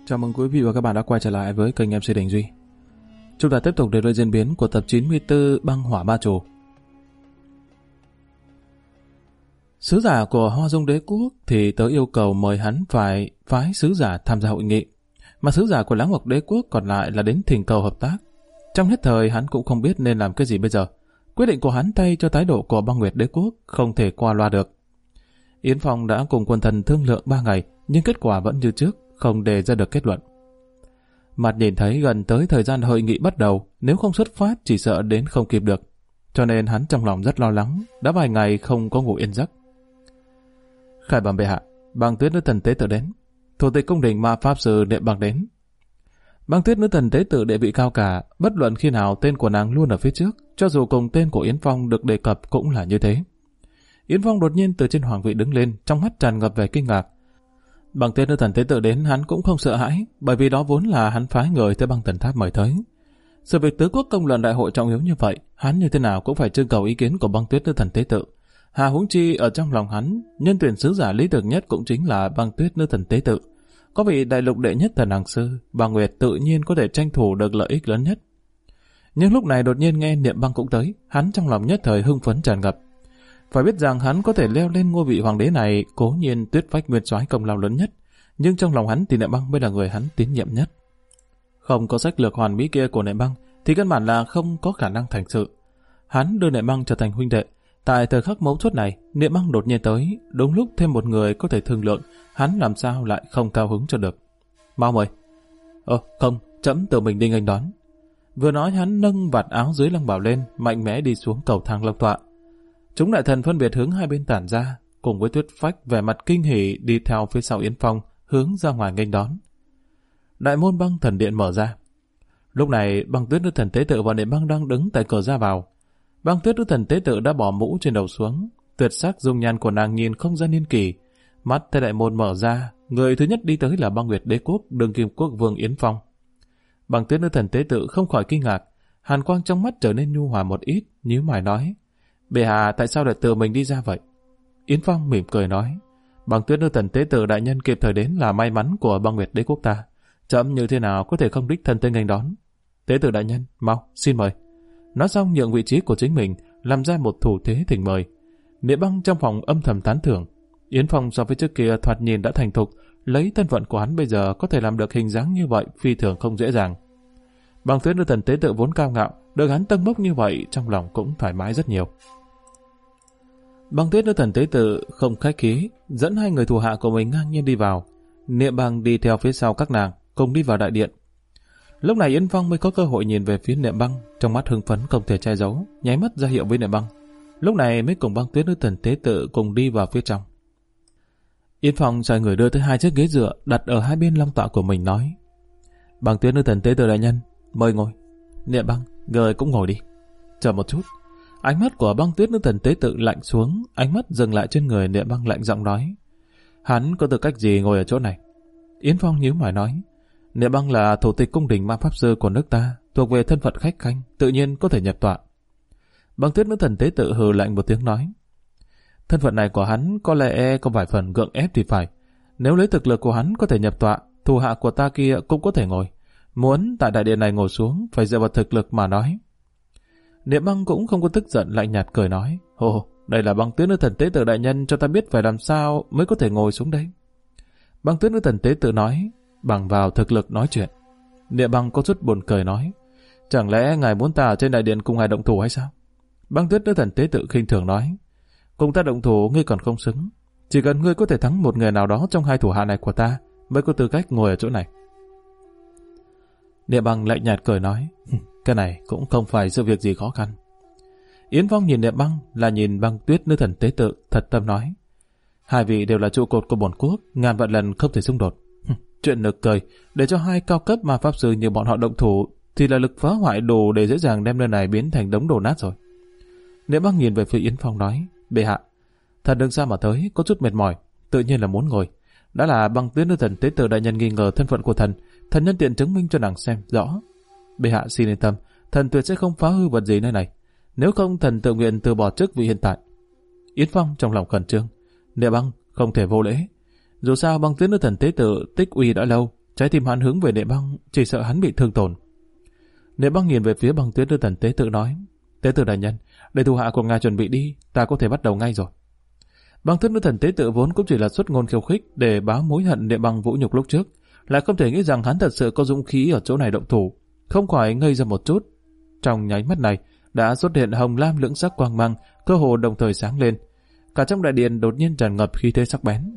Chào mừng quý vị và các bạn đã quay trở lại với kênh MC Đình Duy. Chúng ta tiếp tục đến với diễn biến của tập 94 Băng Hỏa Ma Trù. Sứ giả của Hoa Dung Đế Quốc thì tới yêu cầu mời hắn phải phái sứ giả tham gia hội nghị, mà sứ giả của Lãng Ngọc Đế Quốc còn lại là đến thỉnh cầu hợp tác. Trong nhất thời hắn cũng không biết nên làm cái gì bây giờ. Quyết định của hắn thay cho thái độ của Băng Nguyệt Đế Quốc không thể qua loa được. Yến Phong đã cùng quần thần thương lượng 3 ngày, nhưng kết quả vẫn như trước, không đề ra được kết luận. Mặt nhìn thấy gần tới thời gian hội nghị bắt đầu, nếu không xuất phát chỉ sợ đến không kịp được. Cho nên hắn trong lòng rất lo lắng, đã vài ngày không có ngủ yên giấc. Khải bẩm bệ hạ, Băng Tuyết nữ thần tế tự đến. Thủ tịch cung đình ma pháp sư Niệm Băng đến. Băng Tuyết nữ thần tế tự địa vị cao cả, bất luận khi nào tên của nàng luôn ở phía trước, cho dù cùng tên của Yến Phong được đề cập cũng là như thế. Yến Phong đột nhiên từ trên hoàng vị đứng lên, trong mắt tràn ngập vẻ kinh ngạc. Băng Tuyết nữ thần tế tự đến hắn cũng không sợ hãi, bởi vì đó vốn là hắn phái người tới Băng Thần Tháp mời tới. Sự việc tứ quốc công luận đại hội trọng yếu như vậy, hắn như thế nào cũng phải trưng cầu ý kiến của Băng Tuyết nữ thần tế tự. Hà huống chi ở trong lòng hắn, nhân tuyển sứ giả lý tưởng nhất cũng chính là Băng Tuyết nữ thần tế tự. Có vị đại lục đệ nhất thần hàng sư, bà Nguyệt tự nhiên có thể tranh thủ được lợi ích lớn nhất. Nhưng lúc này đột nhiên nghe Niệm Băng cũng tới, hắn trong lòng nhất thời hưng phấn tràn ngập. Phải biết rằng hắn có thể leo lên ngôi vị hoàng đế này, cố nhiên Tuyết Phách nguyên soái công lao lớn nhất, nhưng trong lòng hắn thì Niệm Băng mới là người hắn tín nhiệm nhất. Không có sách lược hoàn mỹ kia của Niệm Băng thì căn bản là không có khả năng thành sự. Hắn đưa Niệm Băng trở thành huynh đệ. Tại thời khắc mấu chốt này, Niệm Băng đột nhiên tới, đúng lúc thêm một người có thể thương lượng, hắn làm sao lại không cao hứng cho được. Mau mời. Không, trẫm tự mình đi nghênh đón. Vừa nói hắn nâng vạt áo dưới lăng bảo lên, mạnh mẽ đi xuống cầu thang long tọa. Chúng đại thần phân biệt hướng hai bên tản ra, cùng với Tuyết Phách vẻ mặt kinh hỉ đi theo phía sau Yến Phong, hướng ra ngoài nghênh đón. Đại môn Băng Thần Điện mở ra. Lúc này Băng Tuyết nữ thần tế tự và Niệm Băng đang đứng tại cửa ra vào. Băng Tuyết nữ thần tế tự đã bỏ mũ trên đầu xuống, tuyệt sắc dung nhan của nàng nhìn không ra niên kỷ. Mắt thấy đại môn mở ra, người thứ nhất đi tới là Băng Nguyệt Đế Quốc, Đường Kim Quốc Vương Yến Phong. Băng Tuyết nữ thần tế tự không khỏi kinh ngạc, hàn quang trong mắt trở nên nhu hòa một ít, nhíu mày nói: "Bệ hạ tại sao lại tự mình đi ra vậy?" Yến Phong mỉm cười nói: "Băng Tuyết nữ thần tế tự đại nhân kịp thời đến là may mắn của Băng Nguyệt Đế Quốc ta. Chậm như thế nào có thể không đích thân tới nghênh đón. Tế tự đại nhân, mau, xin mời." Nói xong nhượng vị trí của chính mình, làm ra một thủ thế thỉnh mời. Niệm Băng trong phòng âm thầm tán thưởng. Yến Phong so với trước kia thoạt nhìn đã thành thục, lấy thân phận của hắn bây giờ có thể làm được hình dáng như vậy phi thường không dễ dàng. Băng Tuyết nữ thần tế tự vốn cao ngạo, được hắn tâng bốc như vậy trong lòng cũng thoải mái rất nhiều. Băng Tuyết nữ thần tế tự không khách khí, dẫn hai người thủ hạ của mình ngang nhiên đi vào. Niệm Băng đi theo phía sau các nàng, cùng đi vào đại điện. Lúc này Yến Phong mới có cơ hội nhìn về phía Niệm Băng, trong mắt hưng phấn không thể che giấu, nháy mắt ra hiệu với Niệm Băng. Lúc này mới cùng Băng Tuyết nữ thần tế tự cùng đi vào phía trong. Yến Phong sai người đưa tới hai chiếc ghế dựa đặt ở hai bên long tọa của mình, nói: "Băng Tuyết nữ thần tế tự đại nhân, mời ngồi. Niệm Băng, người cũng ngồi đi." Chờ một chút. Ánh mắt của Băng Tuyết nữ thần tế tự lạnh xuống, ánh mắt dừng lại trên người Niệm Băng, lạnh giọng nói: "Hắn có tư cách gì ngồi ở chỗ này?" Yến Phong nhíu mày nói: "Niệm Băng là thủ tịch cung đình ma pháp sư của nước ta, thuộc về thân phận khách khanh, tự nhiên có thể nhập tọa." Băng Tuyết nữ thần tế tự hừ lạnh một tiếng nói: "Thân phận này của hắn có lẽ có vài phần gượng ép thì phải. Nếu lấy thực lực của hắn có thể nhập tọa, thủ hạ của ta kia cũng có thể ngồi. Muốn tại đại điện này ngồi xuống phải dựa vào thực lực mà nói." Niệm Băng cũng không có tức giận, lạnh nhạt cười nói: "Ồ, đây là Băng Tuyết nữ thần tế tự đại nhân cho ta biết phải làm sao mới có thể ngồi xuống đấy." Băng Tuyết nữ thần tế tự nói: "Bằng vào thực lực nói chuyện." Niệm Băng có chút buồn cười nói: "Chẳng lẽ ngài muốn ta ở trên đại điện cùng ngài động thủ hay sao?" Băng Tuyết nữ thần tế tự khinh thường nói: "Cùng ta động thủ ngươi còn không xứng. Chỉ cần ngươi có thể thắng một người nào đó trong hai thủ hạ này của ta mới có tư cách ngồi ở chỗ này." Niệm Băng lạnh nhạt cười nói: "Cái này cũng không phải sự việc gì khó khăn." Yến Phong nhìn Niệm Băng là nhìn Băng Tuyết nữ thần tế tự, thật tâm nói: "Hai vị đều là trụ cột của bổn quốc, ngàn vạn lần không thể xung đột." Chuyện nực cười, để cho hai cao cấp ma pháp sư như bọn họ động thủ thì là lực phá hoại đủ để dễ dàng đem nơi này biến thành đống đổ nát rồi. Niệm Băng nhìn về phía Yến Phong nói: "Bệ hạ, thần đừng xa mà tới, có chút mệt mỏi, tự nhiên là muốn ngồi. Đã là Băng Tuyết nữ thần tế tự đại nhân nghi ngờ thân phận của thần, thần nhân tiện chứng minh cho nàng xem rõ. Bệ hạ xin yên tâm, thần tuyệt sẽ không phá hư vật gì nơi này. Nếu không, thần tự nguyện từ bỏ chức vị hiện tại." Yến Phong trong lòng khẩn trương: "Niệm Băng không thể vô lễ. Dù sao Băng Tuyết nữ thần tế tự tích uy đã lâu, Trái tim hắn hướng về Niệm Băng, chỉ sợ hắn bị thương tổn. Niệm Băng nhìn về phía Băng Tuyết Nữ Thần Tế Tự nói: Tế Tự đại nhân, để thủ hạ của ngài chuẩn bị đi, ta có thể bắt đầu ngay rồi. Băng Tuyết Nữ Thần Tế Tự vốn cũng chỉ là xuất ngôn khiêu khích để báo mối hận Niệm Băng vũ nhục lúc trước, lại không thể nghĩ rằng hắn thật sự có dũng khí ở chỗ này động thủ, không khỏi ngây ra một chút. Trong nháy mắt này đã xuất hiện hồng lam lưỡng sắc quang mang, cơ hồ đồng thời sáng lên. Cả trong đại điện đột nhiên tràn ngập khí thế sắc bén.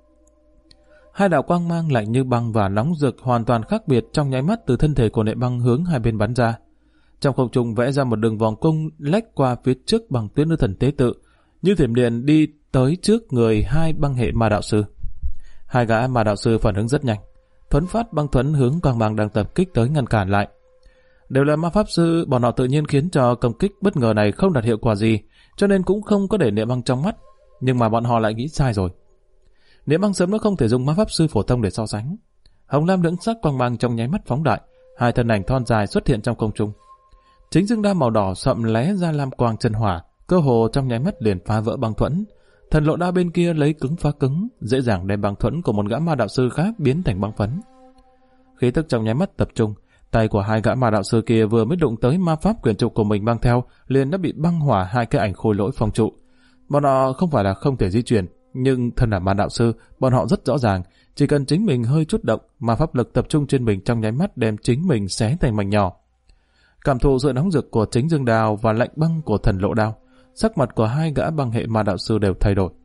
Hai đạo quang mang lạnh như băng và nóng rực hoàn toàn khác biệt trong nháy mắt từ thân thể của Niệm Băng hướng hai bên bắn ra. Trong không trung vẽ ra một đường vòng cung lách qua phía trước Băng Tuyết Nữ Thần Tế Tự, như thiểm điện đi tới trước người hai băng hệ ma đạo sư. Hai gã ma đạo sư phản ứng rất nhanh, thuấn phát băng thuẫn hướng quang mang đang tập kích tới ngăn cản lại. Đều là ma pháp sư, bọn họ tự nhiên khiến cho công kích bất ngờ này không đạt hiệu quả gì, cho nên cũng không có để Niệm Băng trong mắt. Nhưng mà bọn họ lại nghĩ sai rồi. Niệm Băng sớm đã không thể dùng ma pháp sư phổ thông để so sánh. Hồng lam lưỡng sắc quang mang trong nháy mắt phóng đại, hai thân ảnh thon dài xuất hiện trong không trung. Chính dương đao màu đỏ sậm lóe ra lam quang chân hỏa, cơ hồ trong nháy mắt liền phá vỡ băng thuẫn. Thần lộ đao bên kia lấy cứng phá cứng, dễ dàng đem băng thuẫn của một gã ma đạo sư khác biến thành băng phấn. Khí tức trong nháy mắt tập trung, tay của hai gã ma đạo sư kia vừa mới đụng tới ma pháp quyển trục của mình mang theo, liền đã bị băng hỏa hai cái ảnh khôi lỗi phong trụ. Bọn họ không phải là không thể di chuyển, nhưng thân là ma đạo sư, bọn họ rất rõ ràng, chỉ cần chính mình hơi chút động, ma pháp lực tập trung trên mình trong nháy mắt đem chính mình xé thành mảnh nhỏ. Cảm thụ sự nóng rực của chính dương đao và lạnh băng của thần lộ đao, sắc mặt của hai gã băng hệ ma đạo sư đều thay đổi.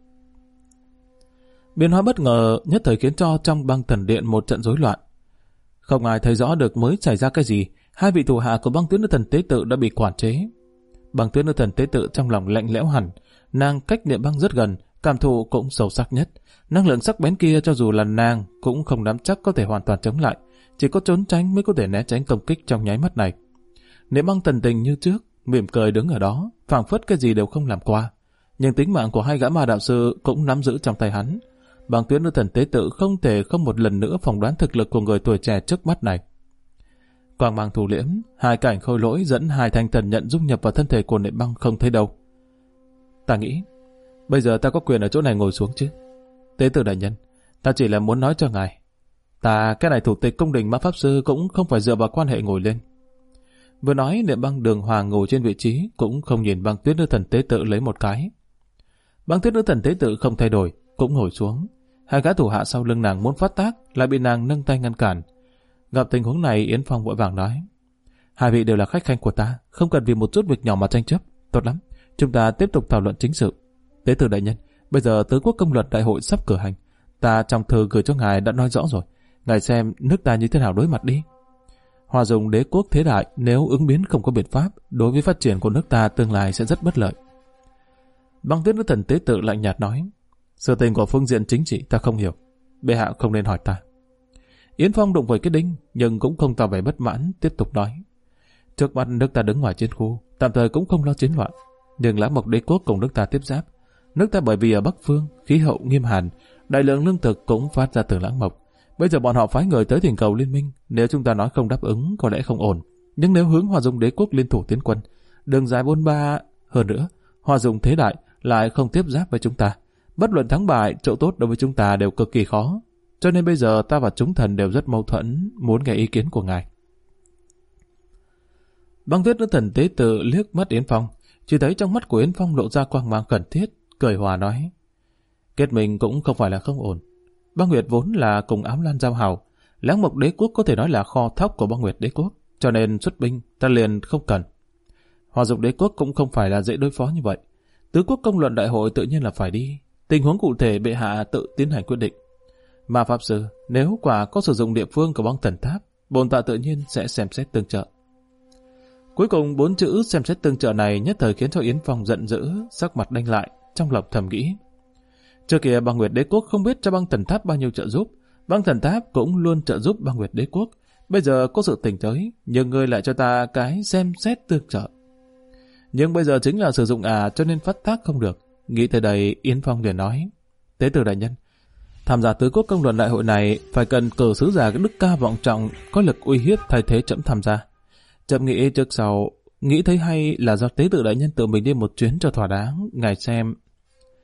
Biến hóa bất ngờ nhất thời khiến cho trong băng thần điện một trận rối loạn. Không ai thấy rõ được mới xảy ra cái gì, hai vị thủ hạ của Băng Tuyết Nữ Thần Tế Tự đã bị quản chế. Băng Tuyết Nữ Thần Tế Tự trong lòng lạnh lẽo hẳn, nàng cách Niệm Băng rất gần, cảm thụ cũng sâu sắc nhất. Năng lượng sắc bén kia cho dù là nàng cũng không nắm chắc có thể hoàn toàn chống lại, chỉ có trốn tránh mới có thể né tránh công kích trong nháy mắt này. Niệm Băng tần tình như trước, mỉm cười đứng ở đó, phảng phất cái gì đều không làm qua. Nhưng tính mạng của hai gã ma đạo sư cũng nắm giữ trong tay hắn. Băng Tuyết Nữ Thần Tế Tự không thể không một lần nữa phỏng đoán thực lực của người tuổi trẻ trước mắt này. Quang mang thủ liễm, hai cảnh khôi lỗi dẫn hai thanh thần nhận dung nhập vào thân thể của Niệm Băng không thấy đâu. Ta nghĩ, bây giờ ta có quyền ở chỗ này ngồi xuống chứ? Tế Tự đại nhân, ta chỉ là muốn nói cho ngài, ta cái này thủ tịch cung đình ma pháp sư cũng không phải dựa vào quan hệ ngồi lên. Vừa nói, Niệm Băng đường hoàng ngồi trên vị trí, cũng không nhìn Băng Tuyết Nữ Thần Tế Tự lấy một cái. Băng Tuyết Nữ Thần Tế Tự không thay đổi, cũng ngồi xuống. Hai gã thủ hạ sau lưng nàng muốn phát tác, lại bị nàng nâng tay ngăn cản. Gặp tình huống này, Yến Phong vội vàng nói: hai vị đều là khách khanh của ta, không cần vì một chút việc nhỏ mà tranh chấp. Tốt lắm, chúng ta tiếp tục thảo luận chính sự. Tế Tự đại nhân, bây giờ Tứ Quốc Công Luật đại hội sắp cử hành, ta trong thư gửi cho ngài đã nói rõ rồi, ngài xem nước ta như thế nào đối mặt đi. Hòa Dùng đế quốc thế đại, nếu ứng biến không có biện pháp, đối với phát triển của nước ta tương lai sẽ rất bất lợi. Băng Tuyết Nữ Thần Tế Tự lạnh nhạt nói: sự tình của phương diện chính trị ta không hiểu, bệ hạ không nên hỏi ta. Yến Phong đụng với cái đinh, nhưng cũng không tỏ vẻ bất mãn, tiếp tục nói: trước mắt nước ta đứng ngoài chiến khu, tạm thời cũng không lo chiến loạn, nhưng Lãng Mộc đế quốc cùng nước ta tiếp giáp. Nước ta bởi vì ở Bắc Phương, khí hậu nghiêm hàn, đại lượng lương thực cũng phát ra từ Lãng Mộc. Bây giờ bọn họ phái người tới thỉnh cầu liên minh, nếu chúng ta nói không đáp ứng có lẽ không ổn, nhưng nếu hướng Hòa Dung đế quốc liên thủ tiến quân, đường dài 43, hơn nữa, Hòa Dung thế đại lại không tiếp giáp với chúng ta. Bất luận thắng bại, chỗ tốt đối với chúng ta đều cực kỳ khó. Cho nên bây giờ ta và chúng thần đều rất mâu thuẫn, muốn nghe ý kiến của ngài. Băng Tuyết Nữ Thần Tế Tự liếc mắt Yến Phong, chỉ thấy trong mắt của Yến Phong lộ ra quang mang khẩn thiết, cười hòa nói: kết minh cũng không phải là không ổn. Băng Nguyệt vốn là cùng Ám Lan giao hảo, Lãng Mộc đế quốc có thể nói là kho thóc của Băng Nguyệt đế quốc, cho nên xuất binh ta liền không cần. Hòa Dục đế quốc cũng không phải là dễ đối phó như vậy. Tứ Quốc Công Luận đại hội tự nhiên là phải đi. Tình huống cụ thể bệ hạ tự tiến hành quyết định. Ma pháp sư, nếu quả có sử dụng địa phương của băng thần tháp, bổn tọa tự nhiên sẽ xem xét tương trợ. Cuối cùng 4 chữ xem xét tương trợ này nhất thời khiến cho Yến Phong giận dữ, sắc mặt đanh lại, trong lòng thầm nghĩ: trước kia Băng Nguyệt đế quốc không biết cho băng thần tháp bao nhiêu trợ giúp, băng thần tháp cũng luôn trợ giúp Băng Nguyệt đế quốc. Bây giờ có sự tình tới, nhưng ngươi lại cho ta cái xem xét tương trợ. Nhưng bây giờ chính là sử dụng cho nên phát tác không được. Nghĩ tới đây, Yến Phong liền nói: tế tử đại nhân, tham gia Tứ Quốc Công Luận đại hội này phải cần cử sứ giả đức ca vọng trọng, có lực uy hiếp thay thế trẫm tham gia. Trẫm nghĩ trước sau, nghĩ thấy hay là do tế tử đại nhân tự mình đi một chuyến cho thỏa đáng, ngài xem.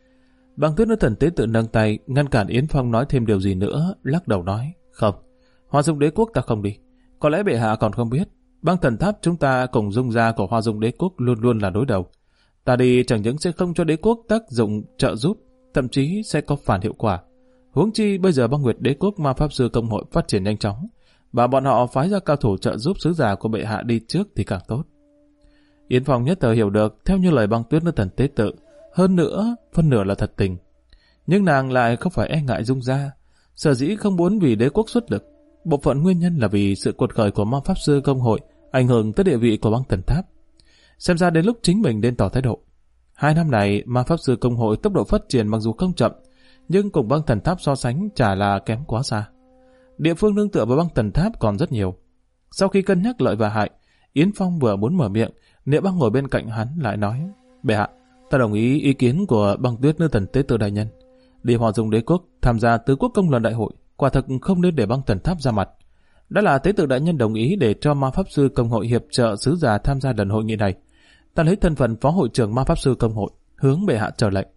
Băng Tuyết Nữ Thần tế tự nâng tay ngăn cản Yến Phong nói thêm điều gì nữa, lắc đầu nói: không, Hoa Dung Đế quốc ta không đi. Có lẽ bệ hạ còn không biết, băng thần tháp chúng ta cùng Dung gia của Hoa Dung Đế quốc luôn luôn là đối đầu. Ta đi chẳng những sẽ không cho đế quốc tác dụng trợ giúp, thậm chí sẽ có phản hiệu quả. Huống chi bây giờ Băng Nguyệt Đế quốc ma pháp sư công hội phát triển nhanh chóng, và bọn họ phái ra cao thủ trợ giúp sứ giả của bệ hạ đi trước thì càng tốt. Yến Phong nhất thời hiểu được theo như lời Băng Tuyết nữ thần tế tự, hơn nữa phân nửa là thật tình. Nhưng nàng lại không phải e ngại Dung gia, sở dĩ không muốn vì đế quốc xuất lực. Bộ phận nguyên nhân là vì sự cuột khởi của ma pháp sư công hội ảnh hưởng tới địa vị của băng thần tháp. Xem ra đến lúc chính mình nên tỏ thái độ. 2 năm này, ma pháp sư công hội tốc độ phát triển mặc dù không chậm, nhưng cùng băng thần tháp so sánh chả là kém quá xa. Địa phương nương tựa vào băng thần tháp còn rất nhiều. Sau khi cân nhắc lợi và hại, Yến Phong vừa muốn mở miệng, Niệm Băng ngồi bên cạnh hắn lại nói: Bệ hạ, ta đồng ý kiến của Băng Tuyết nữ thần tế tự đại nhân. Đi Hoa Dung Đế quốc tham gia tứ quốc công đoàn đại hội, quả thực không nên để băng thần tháp ra mặt. Đã là tế tự đại nhân đồng ý để cho ma pháp sư công hội hiệp trợ sứ giả tham gia lần hội nghị này, ta lấy thân phận phó hội trưởng ma pháp sư công hội hướng bệ hạ trở lệnh.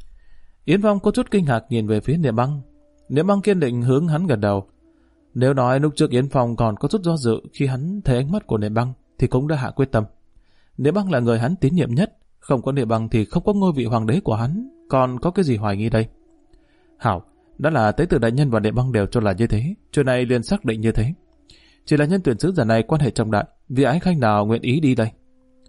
Yến Phong có chút kinh ngạc nhìn về phía Niệm Băng. Niệm Băng kiên định hướng hắn gật đầu. Nếu nói lúc trước Yến Phong còn có chút do dự khi hắn thấy ánh mắt của Niệm Băng thì cũng đã hạ quyết tâm. Niệm Băng là người hắn tín nhiệm nhất, không có Niệm Băng thì không có ngôi vị hoàng đế của hắn, còn có cái gì hoài nghi đây? Hảo, đã là tế tự đại nhân và Niệm Băng đều cho là như thế, chuyện này liền xác định như thế. Chỉ là nhân tuyển sứ giả này quan hệ trọng đại, vị ái khanh nào nguyện ý đi đây?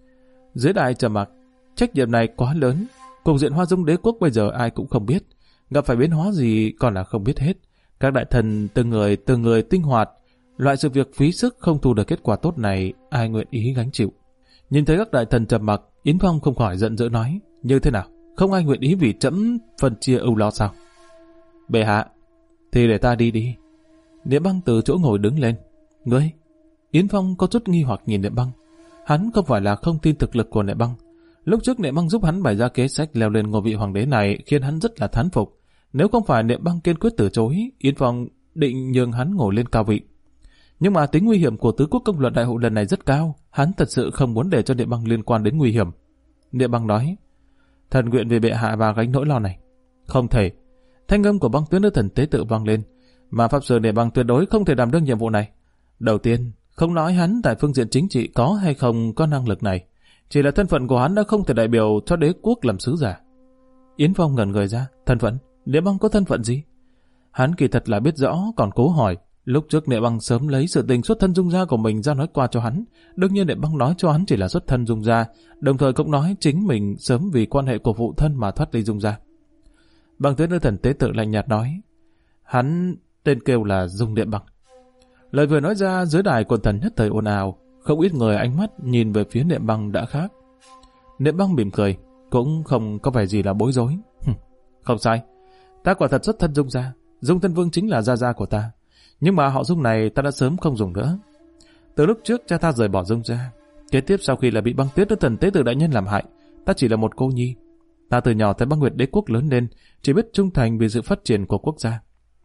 Dưới đại trầm mặc, trách nhiệm này quá lớn, cục diện Hoa Dung Đế quốc bây giờ ai cũng không biết, gặp phải biến hóa gì còn là không biết hết. Các đại thần từng người tinh hoạt, loại sự việc phí sức không thu được kết quả tốt này, ai nguyện ý gánh chịu? Nhìn thấy các đại thần trầm mặc, Yến Phong không khỏi giận dữ nói: như thế nào? Không ai nguyện ý vì trẫm phân chia ưu lo sao? Bệ hạ, thì để ta đi đi. Niệm Băng từ chỗ ngồi đứng lên. Ngươi? Yến Phong có chút nghi hoặc nhìn Niệm Băng. Hắn không phải là không tin thực lực của Niệm Băng. Lúc trước Niệm Băng giúp hắn bày ra kế sách leo lên ngôi vị hoàng đế này khiến hắn rất là thán phục. Nếu không phải Niệm Băng kiên quyết từ chối, Yến Phong định nhường hắn ngồi lên cao vị. Nhưng mà tính nguy hiểm của tứ quốc công luận đại hội lần này rất cao, hắn thật sự không muốn để cho Niệm Băng liên quan đến nguy hiểm. Niệm Băng nói: thần nguyện vì bệ hạ và gánh nỗi lo này. Không thể. Thanh âm của Băng Tuyết nữ thần tế tự vang lên, mà pháp sư Niệm Băng tuyệt đối không thể đảm đương nhiệm vụ này. Đầu tiên, không nói hắn tại phương diện chính trị có hay không có năng lực này, chỉ là thân phận của hắn đã không thể đại biểu cho đế quốc làm sứ giả. Yến Phong ngẩn người ra, thân phận? Niệm Băng có thân phận gì? Hắn kỳ thật là biết rõ, còn cố hỏi. Lúc trước Niệm Băng sớm lấy sự tình xuất thân Dung gia của mình ra nói qua cho hắn. Đương nhiên Niệm Băng nói cho hắn chỉ là xuất thân Dung gia, đồng thời cũng nói chính mình sớm vì quan hệ của phụ thân mà thoát ly Dung gia. Băng Tuyết nữ thần tế tự lạnh nhạt nói: hắn tên kêu là Dung Niệm Băng. Lời vừa nói ra, dưới đài quần thần nhất thời ồn ào, không ít người ánh mắt nhìn về phía Niệm Băng đã khác. Niệm Băng mỉm cười, cũng không có vẻ gì là bối rối. Không sai, ta quả thật xuất thân Dung gia, Dung Thân Vương chính là gia của ta. Nhưng mà họ Dung này ta đã sớm không dùng nữa. Từ lúc trước cha ta rời bỏ Dung gia, kế tiếp sau khi là bị Băng Tuyết nữ thần tế tự đại nhân làm hại, ta chỉ là một cô nhi. Ta từ nhỏ tại Băng Nguyệt Đế quốc lớn lên, chỉ biết trung thành vì sự phát triển của quốc gia.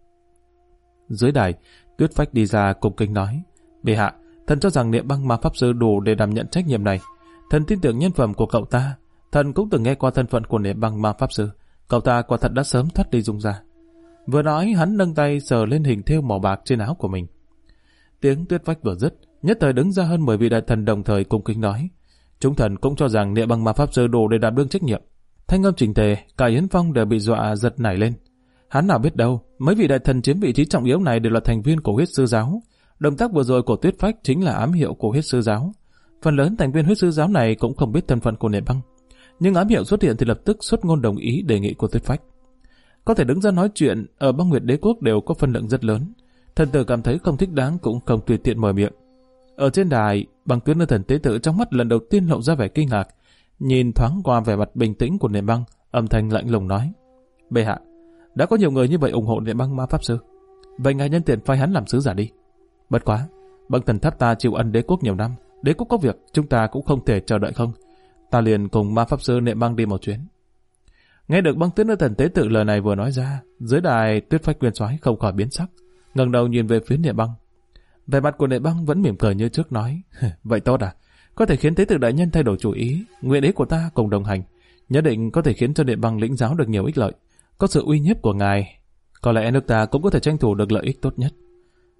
Dưới đài, Tuyết Phách đi ra cung kính nói: bệ hạ, thần cho rằng Niệm Băng ma pháp sư đủ để đảm nhận trách nhiệm này. Thần tin tưởng nhân phẩm của cậu ta. Thần cũng từng nghe qua thân phận của Niệm Băng ma pháp sư. Cậu ta quả thật đã sớm thoát đi Dung gia. Vừa nói, hắn nâng tay sờ lên hình thêu màu bạc trên áo của mình. Tiếng Tuyết Phách vừa dứt, nhất thời đứng ra hơn 10 vị đại thần đồng thời cung kính nói: chúng thần cũng cho rằng Niệm Băng ma pháp sư đủ để đảm đương trách nhiệm. Thanh âm chỉnh tề, cả Yến Phong đều bị dọa giật nảy lên. Hắn nào biết đâu, mấy vị đại thần chiếm vị trí trọng yếu này đều là thành viên của Huyết Sư giáo. Động tác vừa rồi của Tuyết Phách chính là ám hiệu của Huyết Sư giáo. Phần lớn thành viên Huyết Sư giáo này cũng không biết thân phận của Niệm Băng, nhưng ám hiệu xuất hiện thì lập tức xuất ngôn đồng ý đề nghị của Tuyết Phách. Có thể đứng ra nói chuyện ở Băng Nguyệt Đế quốc đều có phân lượng rất lớn. Thần tử cảm thấy không thích đáng cũng không tùy tiện mở miệng. Ở trên đài, Băng Tuyết nữ thần tế tự trong mắt lần đầu tiên lộ ra vẻ kinh ngạc, nhìn thoáng qua vẻ mặt bình tĩnh của Niệm Băng, âm thanh lạnh lùng nói: bệ hạ, đã có nhiều người như vậy ủng hộ Niệm Băng ma pháp sư, vậy ngài nhân tiện phái hắn làm sứ giả đi. Bất quá, Băng thần tháp ta chịu ân đế quốc nhiều năm, đế quốc có việc chúng ta cũng không thể chờ đợi không. Ta liền cùng ma pháp sư Niệm Băng đi một chuyến. Nghe được Băng Tuyết nữ thần tế tự lời này vừa nói ra, dưới đài Tuyết Phách nguyên soái không khỏi biến sắc, ngẩng đầu nhìn về phía Niệm Băng. Vẻ mặt của Niệm Băng vẫn mỉm cười như trước nói: vậy tốt à, có thể khiến tế tự đại nhân thay đổi chủ ý, nguyện ý của ta cùng đồng hành, nhất định có thể khiến cho Niệm Băng lĩnh giáo được nhiều ích lợi. Có sự uy nhiếp của ngài, có lẽ nước ta cũng có thể tranh thủ được lợi ích tốt nhất.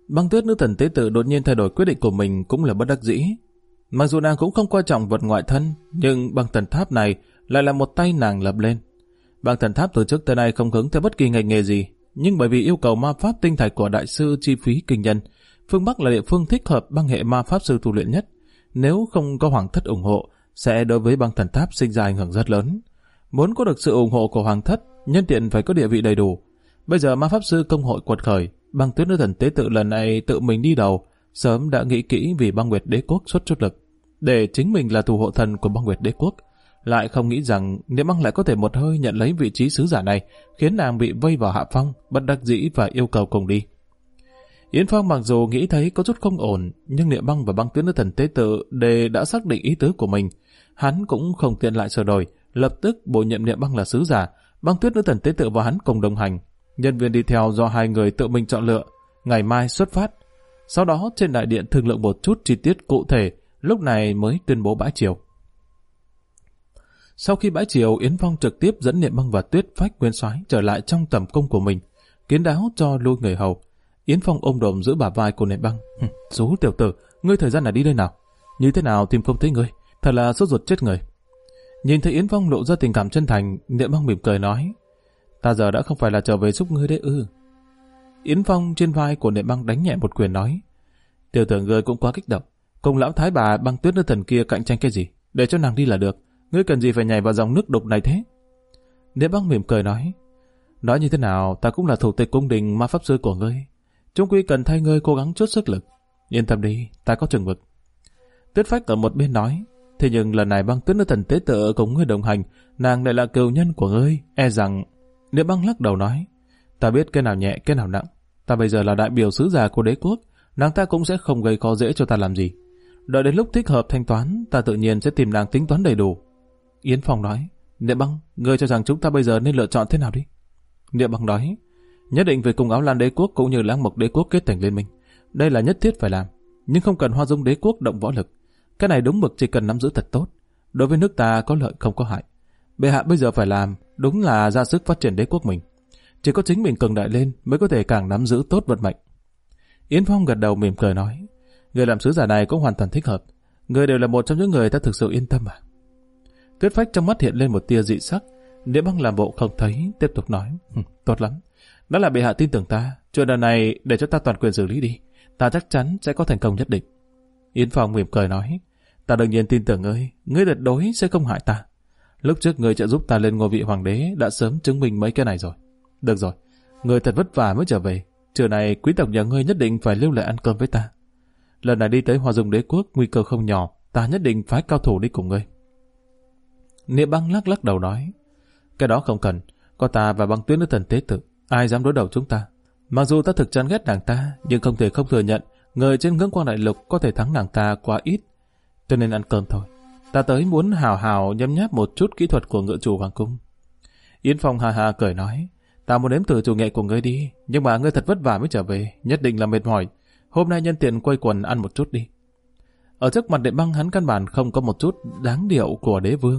Băng Tuyết nữ thần tế tự đột nhiên thay đổi quyết định của mình cũng là bất đắc dĩ. Mặc dù nàng cũng không coi trọng vật ngoại thân, nhưng băng thần tháp này lại là một tay nàng lập lên. Băng thần tháp từ trước tới nay không hướng theo bất kỳ ngành nghề gì, nhưng bởi vì yêu cầu ma pháp tinh thạch của đại sư chi phí kinh nhân, phương Bắc là địa phương thích hợp băng hệ ma pháp sư tu luyện nhất. Nếu không có hoàng thất ủng hộ, sẽ đối với băng thần tháp sinh ra ảnh hưởng rất lớn. Muốn có được sự ủng hộ của hoàng thất, nhân tiện phải có địa vị đầy đủ. Bây giờ ma pháp sư công hội quật khởi, Băng Tuyết nữ thần tế tự lần này tự mình đi đầu, sớm đã nghĩ kỹ vì băng nguyệt đế quốc xuất chút lực, để chính mình là thủ hộ thần của băng nguyệt đế quốc. Lại không nghĩ rằng Niệm Băng lại có thể một hơi nhận lấy vị trí sứ giả này, khiến nàng bị vây vào hạ phong, bất đắc dĩ và yêu cầu cùng đi. Yến Phong mặc dù nghĩ thấy có chút không ổn, nhưng Niệm Băng và Băng Tuyết nữ thần tế tự đều đã xác định ý tứ của mình. Hắn cũng không tiện lại sửa đổi, lập tức bổ nhiệm Niệm Băng là sứ giả, Băng Tuyết nữ thần tế tự và hắn cùng đồng hành. Nhân viên đi theo do hai người tự mình chọn lựa, ngày mai xuất phát. Sau đó trên đại điện thương lượng một chút chi tiết cụ thể, lúc này mới tuyên bố bãi triều. Sau khi bãi triều, Yến Phong trực tiếp dẫn Niệm Băng và Tuyết Phách nguyên soái trở lại trong tầm cung của mình, kiến đáo cho lui người hầu. Yến Phong ôm đồm giữ bả vai của Niệm Băng. Số tiểu tử, ngươi thời gian này đi đây nào? Như thế nào tìm không thấy ngươi? Thật là sốt ruột chết người. Nhìn thấy Yến Phong lộ ra tình cảm chân thành, Niệm Băng mỉm cười nói: Ta giờ đã không phải là trở về giúp ngươi đấy ư? Yến Phong trên vai của Niệm Băng đánh nhẹ một quyền nói: Tiểu tử ngươi cũng quá kích động, cùng lão thái bà Băng Tuyết nữ thần kia cạnh tranh cái gì? Để cho nàng đi là được, ngươi cần gì phải nhảy vào dòng nước đục này thế? Niệm Băng mỉm cười nói: Nói như thế nào, ta cũng là thủ tịch cung đình ma pháp sư của ngươi, chung quy cần thay ngươi cố gắng chút sức lực. Yên tâm đi, ta có chừng mực. Tuyết Phách ở một bên nói: Thế nhưng lần này Băng Tuyết nữ thần tế tự cùng ngươi đồng hành, nàng lại là cừu nhân của ngươi, e rằng... Niệm Băng lắc đầu nói: Ta biết cái nào nhẹ, cái nào nặng. Ta bây giờ là đại biểu sứ giả của đế quốc, nàng ta cũng sẽ không gây khó dễ cho ta làm gì. Đợi đến lúc thích hợp thanh toán, ta tự nhiên sẽ tìm nàng tính toán đầy đủ. Yến Phong nói: Niệm Băng, ngươi cho rằng chúng ta bây giờ nên lựa chọn thế nào đi? Niệm Băng nói: Nhất định phải cùng Áo Lan đế quốc cũng như Lãng Mộc đế quốc kết thành liên minh. Đây là nhất thiết phải làm, nhưng không cần Hoa Dung đế quốc động võ lực. Cái này đúng mực chỉ cần nắm giữ thật tốt. Đối với nước ta có lợi không có hại. Bệ hạ bây giờ phải làm đúng là ra sức phát triển đế quốc mình. Chỉ có chính mình cường đại lên mới có thể càng nắm giữ tốt vận mệnh. Yến Phong gật đầu mỉm cười nói: Người làm sứ giả này cũng hoàn toàn thích hợp. Người đều là một trong những người ta thực sự yên tâm à? Tuyết Phách trong mắt hiện lên một tia dị sắc. Niệm Băng làm bộ không thấy, tiếp tục nói: Tốt lắm, đó là bệ hạ tin tưởng ta. Chuyện lần này để cho ta toàn quyền xử lý đi. Ta chắc chắn sẽ có thành công nhất định. Yến Phong mỉm cười nói: Ta đương nhiên tin tưởng ngươi, ngươi tuyệt đối sẽ không hại ta. Lúc trước ngươi trợ giúp ta lên ngôi vị hoàng đế đã sớm chứng minh mấy cái này rồi. Được rồi, ngươi thật vất vả mới trở về. Trưa này quý tộc nhà ngươi nhất định phải lưu lại ăn cơm với ta. Lần này đi tới Hoa Dung đế quốc nguy cơ không nhỏ, ta nhất định phái cao thủ đi cùng ngươi. Niệm Băng lắc lắc đầu nói: Cái đó không cần, có ta và Băng Tuyết nữ thần tế tự, ai dám đối đầu chúng ta? Mặc dù ta thực chán ghét nàng ta, nhưng không thể không thừa nhận người trên ngưỡng quang đại lục có thể thắng nàng ta quá ít, cho nên ăn cơm thôi. Ta tới muốn hào hào nhấm nháp một chút kỹ thuật của ngự chủ hoàng cung. Yến Phong hà hà cười nói: Ta muốn nếm thử chủ nghệ của ngươi đi, nhưng mà ngươi thật vất vả mới trở về, nhất định là mệt mỏi. Hôm nay nhân tiện quây quần ăn một chút đi. Ở trước mặt Niệm Băng hắn căn bản không có một chút đáng điệu của đế vương.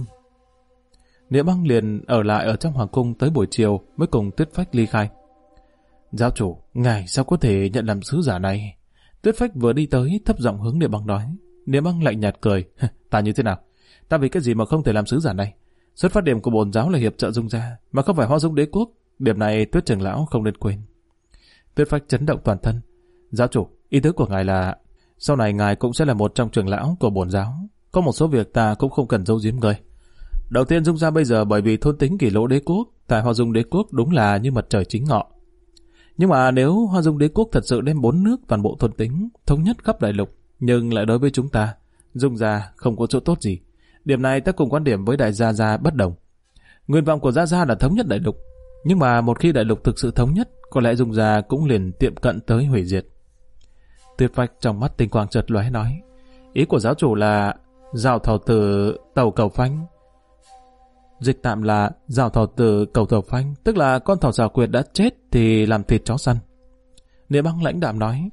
Niệm Băng liền ở lại ở trong hoàng cung tới buổi chiều mới cùng Tuyết Phách ly khai. Giáo chủ, ngài sao có thể nhận làm sứ giả này? Tuyết Phách vừa đi tới thấp giọng hướng Niệm Băng nói. Niệm Băng lạnh nhạt cười: Ta như thế nào? Ta vì cái gì mà không thể làm sứ giả này? Xuất phát điểm của bổn giáo là hiệp trợ Dung gia, mà không phải Hoa Dung đế quốc. Điểm này Tuyết trưởng lão không nên quên. Tuyết Phách chấn động toàn thân. Giáo chủ, ý tứ của ngài là sau này ngài cũng sẽ là một trong trưởng lão của bổn giáo. Có một số việc ta cũng không cần giấu giếm người. Đầu tiên Dung gia bây giờ bởi vì thôn tính Kỷ Lỗ đế quốc tại Hoa Dung đế quốc đúng là như mặt trời chính ngọ. Nhưng mà nếu Hoa Dung đế quốc thật sự đem 4 nước toàn bộ thôn tính thống nhất khắp đại lục, nhưng lại đối với chúng ta, Dung gia không có chỗ tốt gì. Điểm này ta cùng quan điểm với Đại Gia Gia bất đồng. Nguyện vọng của Gia Gia là thống nhất đại lục, nhưng mà một khi đại lục thực sự thống nhất, có lẽ Dung gia cũng liền tiệm cận tới hủy diệt. Tuyết Phách trong mắt tinh quang chợt lóe nói: Ý của giáo chủ là rào thảo tử tàu cầu phanh. Dịch tạm là rào thảo tử cầu tàu phanh, tức là con thỏ xảo quyệt đã chết thì làm thịt chó săn. Niệm Băng lãnh đạm nói: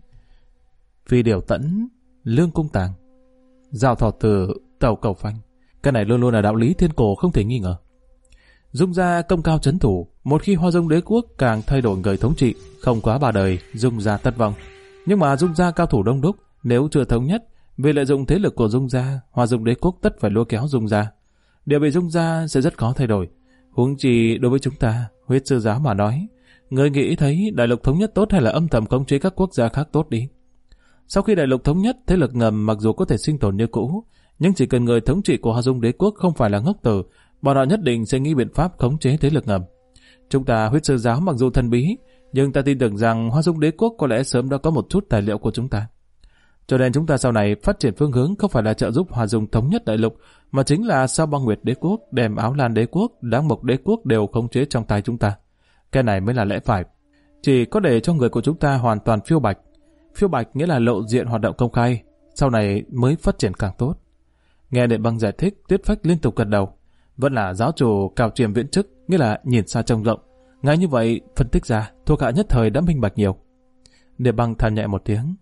Phi điều tẫn, lương cung tàng, rào thảo tử tàu cầu phanh. Cái này luôn luôn là đạo lý thiên cổ không thể nghi ngờ. Dung gia công cao trấn thủ, một khi Hoa Dung đế quốc càng thay đổi người thống trị, không quá 3 đời, Dung gia tất vong. Nhưng mà Dung gia cao thủ đông đúc, nếu chưa thống nhất, vì lợi dụng thế lực của Dung gia, Hoa Dung Đế quốc tất phải lôi kéo Dung gia. Địa vị Dung gia sẽ rất khó thay đổi. Huống chi đối với chúng ta, Huyết Sư giáo mà nói, người nghĩ thấy đại lục thống nhất tốt hay là âm thầm khống chế các quốc gia khác tốt đi. Sau khi đại lục thống nhất, thế lực ngầm mặc dù có thể sinh tồn như cũ, nhưng chỉ cần người thống trị của Hoa Dung Đế quốc không phải là ngốc tử, bọn họ nhất định sẽ nghĩ biện pháp khống chế thế lực ngầm. Chúng ta Huyết Sư giáo mặc dù thần bí, nhưng ta tin tưởng rằng Hoa Dung Đế quốc có lẽ sớm đã có một chút tài liệu của chúng ta. Cho nên chúng ta sau này phát triển phương hướng không phải là trợ giúp Hoa Dung thống nhất đại lục, mà chính là Sao Băng Nguyệt Đế quốc, đem Áo Lan Đế quốc, Đáng Mộc Đế quốc đều khống chế trong tay chúng ta. Cái này mới là lẽ phải. Chỉ có để cho người của chúng ta hoàn toàn phiêu bạch. Phiêu bạch nghĩa là lộ diện hoạt động công khai, sau này mới phát triển càng tốt. Nghe Niệm Băng giải thích, Tuyết Phách liên tục gật đầu. Vẫn là giáo chủ cao chiêm viễn chức, nghĩa là nhìn xa trông rộng. Ngay như vậy, phân tích ra, thuộc hạ nhất thời đã minh bạch nhiều. Niệm Băng than nhẹ một tiếng.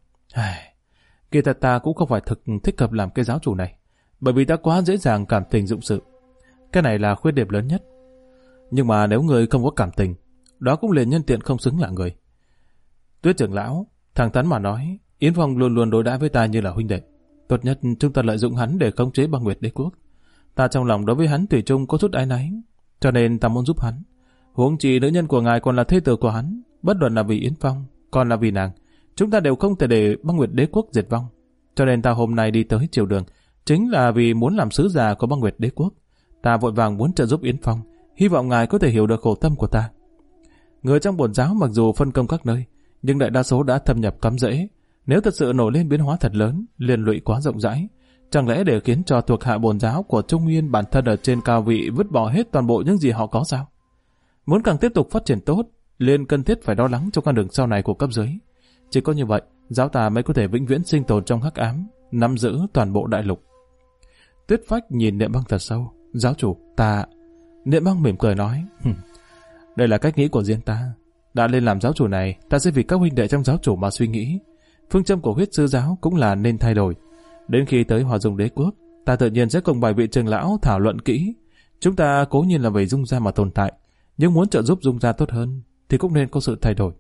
Kỳ thật ta cũng không phải thực thích hợp làm cái giáo chủ này, bởi vì ta quá dễ dàng cảm tình dụng sự. Cái này là khuyết điểm lớn nhất. Nhưng mà nếu người không có cảm tình, đó cũng liền nhân tiện không xứng là người. Tuyết trưởng lão thẳng thắn mà nói, Yến Phong luôn luôn đối đãi với ta như là huynh đệ. Tốt nhất chúng ta lợi dụng hắn để khống chế Băng Nguyệt Đế quốc. Ta trong lòng đối với hắn thủy chung có chút áy náy, cho nên ta muốn giúp hắn. Huống chi nữ nhân của ngài còn là thê tử của hắn, bất luận là vì Yến Phong, còn là vì nàng, chúng ta đều không thể để Băng Nguyệt Đế quốc diệt vong. Cho nên ta hôm nay đi tới triều đường, chính là vì muốn làm sứ giả của Băng Nguyệt Đế quốc. Ta vội vàng muốn trợ giúp Yến Phong, hy vọng ngài có thể hiểu được khổ tâm của ta. Người trong bổn giáo mặc dù phân công các nơi, nhưng đại đa số đã thâm nhập cắm rễ. Nếu thật sự nổi lên biến hóa thật lớn, liên lụy quá rộng rãi, chẳng lẽ để khiến cho thuộc hạ bổn giáo của Trung Nguyên bản thân ở trên cao vị vứt bỏ hết toàn bộ những gì họ có sao? Muốn càng tiếp tục phát triển tốt, liền cần thiết phải lo lắng cho con đường sau này của cấp dưới. Chỉ có như vậy, giáo ta mới có thể vĩnh viễn sinh tồn trong hắc ám, nắm giữ toàn bộ đại lục. Tuyết Phách nhìn Niệm Băng thật sâu. Giáo chủ, ta... Niệm Băng mỉm cười nói, đây là cách nghĩ của riêng ta. Đã lên làm giáo chủ này, ta sẽ vì các huynh đệ trong giáo chủ mà suy nghĩ. Phương châm của Huyết Sư giáo cũng là nên thay đổi. Đến khi tới Hoa Dung Đế quốc, ta tự nhiên sẽ cùng bài vị trưởng lão thảo luận kỹ. Chúng ta cố nhiên là vì Dung gia mà tồn tại, nhưng muốn trợ giúp Dung gia tốt hơn thì cũng nên có sự thay đổi.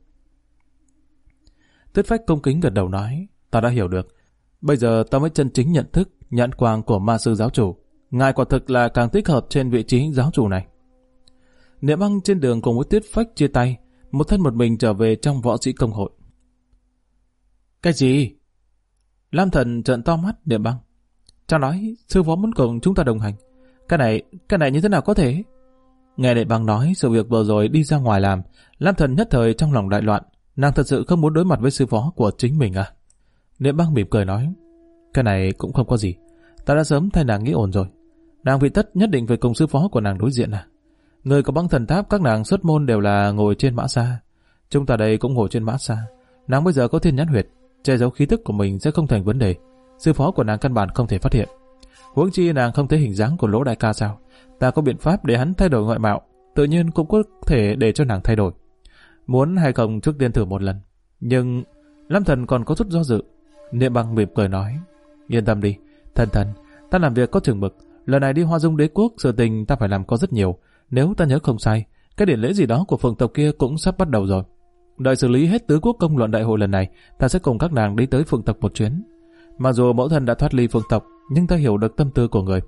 Tuyết Phách cung kính gật đầu nói, ta đã hiểu được. Bây giờ ta mới chân chính nhận thức nhãn quang của ma sư giáo chủ. Ngài quả thực là càng thích hợp trên vị trí giáo chủ này. Niệm Băng trên đường cùng với Tuyết Phách chia tay, một thân một mình trở về trong võ sĩ công hội. Cái gì? Lam Thần trợn to mắt Niệm Băng. Cha nói sư phó muốn cùng chúng ta đồng hành. Cái này như thế nào có thể? Nghe Niệm Băng nói sự việc vừa rồi đi ra ngoài làm, Lam Thần nhất thời trong lòng đại loạn. Nàng thật sự không muốn đối mặt với sư phó của chính mình à? Niệm Băng mỉm cười nói, cái này cũng không có gì. Ta đã sớm thay nàng nghĩ ổn rồi. Nàng vì tất nhất định phải cùng sư phó của nàng đối diện à? Người của Băng Thần Tháp các nàng xuất môn đều là ngồi trên mã xa. Chúng ta đây cũng ngồi trên mã xa. Nàng bây giờ có thiên nhãn huyệt, che giấu khí tức của mình sẽ không thành vấn đề. Sư phó của nàng căn bản không thể phát hiện. Huống chi nàng không thấy hình dáng của Lỗ đại ca sao? Ta có biện pháp để hắn thay đổi ngoại mạo, tự nhiên cũng có thể để cho nàng thay đổi. Muốn hay không trước tiên thử một lần. Nhưng Lam Thần còn có chút do dự. Niệm Băng mỉm cười nói, yên tâm đi, thần, ta làm việc có chừng mực. Lần này đi Hoa Dung Đế quốc, sự tình ta phải làm có rất nhiều. Nếu ta nhớ không sai, cái điển lễ gì đó của phường tộc kia cũng sắp bắt đầu rồi. Đợi xử lý hết tứ quốc công luận đại hội lần này, ta sẽ cùng các nàng đi tới phường tộc một chuyến. Mặc dù mẫu thân đã thoát ly phường tộc, nhưng ta hiểu được tâm tư của người.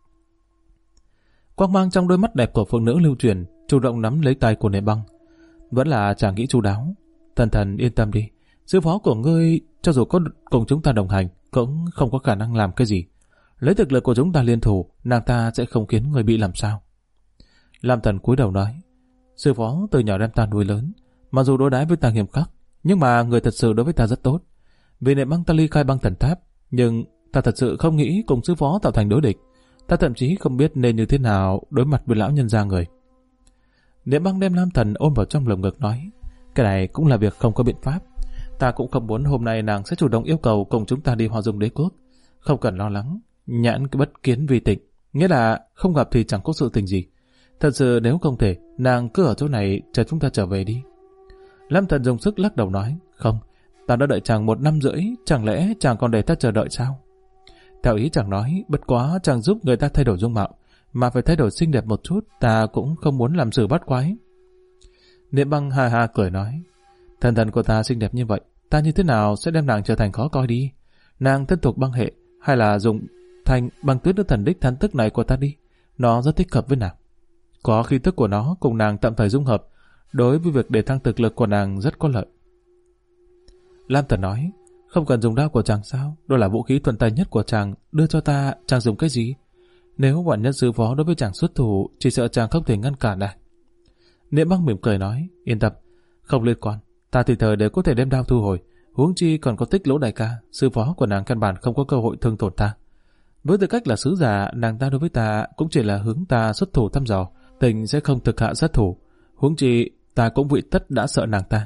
Quang mang trong đôi mắt đẹp của phụ nữ lưu truyền, chủ động nắm lấy tay của Niệm Băng. Vẫn là chàng nghĩ chu đáo. Thần yên tâm đi, sư phó của ngươi cho dù có cùng chúng ta đồng hành cũng không có khả năng làm cái gì. Lấy thực lực của chúng ta liên thủ, nàng ta sẽ không khiến người bị làm sao. Lam Thần cúi đầu nói, sư phó từ nhỏ đem ta nuôi lớn, mặc dù đối đãi với ta nghiêm khắc, nhưng mà người thật sự đối với ta rất tốt. Vì Niệm Băng ta ly khai Băng Thần Tháp, nhưng ta thật sự không nghĩ cùng sư phó tạo thành đối địch. Ta thậm chí không biết nên như thế nào đối mặt với lão nhân gia người. Niệm Băng đem Lam Thần ôm vào trong lồng ngực nói, cái này cũng là việc không có biện pháp. Ta cũng không muốn hôm nay nàng sẽ chủ động yêu cầu cùng chúng ta đi Hoa Dung Đế quốc. Không cần lo lắng, nhãn cái bất kiến vi tịch, nghĩa là không gặp thì chẳng có sự tình gì. Thật sự nếu không thể, nàng cứ ở chỗ này chờ chúng ta trở về đi. Lam Thần dùng sức lắc đầu nói, không, ta đã đợi chàng 1 năm rưỡi, chẳng lẽ chàng còn để ta chờ đợi sao? Theo ý chàng nói, bất quá chàng giúp người ta thay đổi dung mạo, mà phải thay đổi xinh đẹp một chút, ta cũng không muốn làm sự bắt quái. Niệm Băng ha ha cười nói, thần của ta xinh đẹp như vậy, ta như thế nào sẽ đem nàng trở thành khó coi đi. Nàng thân thuộc băng hệ, hay là dùng thành băng tuyết nữ thần đích thán tức này của ta đi. Nó rất thích hợp với nàng. Có khí tức của nó cùng nàng tạm thời dung hợp, đối với việc để thăng thực lực của nàng rất có lợi. Lam Thần nói, không cần dùng đao của chàng sao? Đó là vũ khí thuận tay nhất của chàng, đưa cho ta, chàng dùng cái gì? Nếu bọn nhân sư phó đối với chàng xuất thủ, chỉ sợ chàng không thể ngăn cản này. Niệm Băng mỉm cười nói, yên tâm, không liên quan, ta tùy thời đều có thể đem đao thu hồi, huống chi còn có Tích Lỗ đại ca, sư phó của nàng căn bản không có cơ hội thương tổn ta. Với tư cách là sứ giả, nàng ta đối với ta cũng chỉ là hướng ta xuất thủ thăm dò, tình sẽ không thực hạ sát thủ, huống chi ta cũng vị tất đã sợ nàng ta.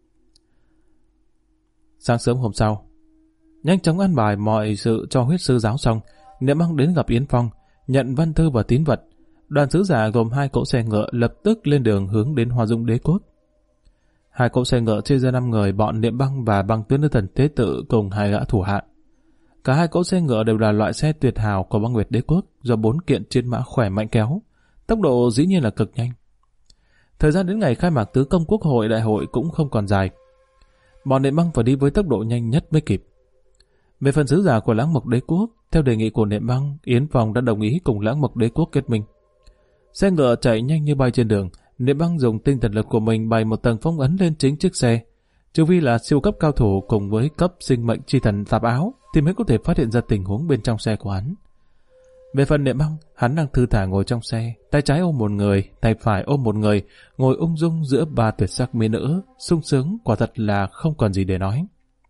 Sáng sớm hôm sau, nhanh chóng an bài mọi sự cho huyết sư giáo xong, Niệm Băng đến gặp Yến Phong, nhận văn thư và tín vật. Đoàn sứ giả gồm 2 cỗ xe ngựa lập tức lên đường hướng đến Hoa Dung Đế Quốc. 2 cỗ xe ngựa chia ra 5 người, bọn Niệm Băng và Băng Tuyết Nữ Thần Tế Tự cùng 2 gã thủ hạ. Cả 2 cỗ xe ngựa đều là loại xe tuyệt hào của Băng Nguyệt Đế Quốc, do 4 kiện chiến mã khỏe mạnh kéo, tốc độ dĩ nhiên là cực nhanh. Thời gian đến ngày khai mạc Tứ Công Quốc hội đại hội cũng không còn dài. Bọn Niệm Băng phải đi với tốc độ nhanh nhất mới kịp. Về phần sứ giả của Lãng Mộc Đế Quốc, theo đề nghị của Niệm Băng, Yến Phong đã đồng ý cùng Lãng Mộc Đế Quốc kết minh. Xe ngựa chạy nhanh như bay trên đường, Niệm Băng dùng tinh thần lực của mình bày một tầng phong ấn lên chính chiếc xe. Trừ phi là siêu cấp cao thủ cùng với cấp sinh mệnh chi thần tạp áo thì mới có thể phát hiện ra tình huống bên trong xe của hắn. Về phần Niệm Băng, hắn đang thư thả ngồi trong xe, tay trái ôm một người, tay phải ôm một người, ngồi ung dung giữa 3 tuyệt sắc mỹ nữ, sung sướng quả thật là không còn gì để nói.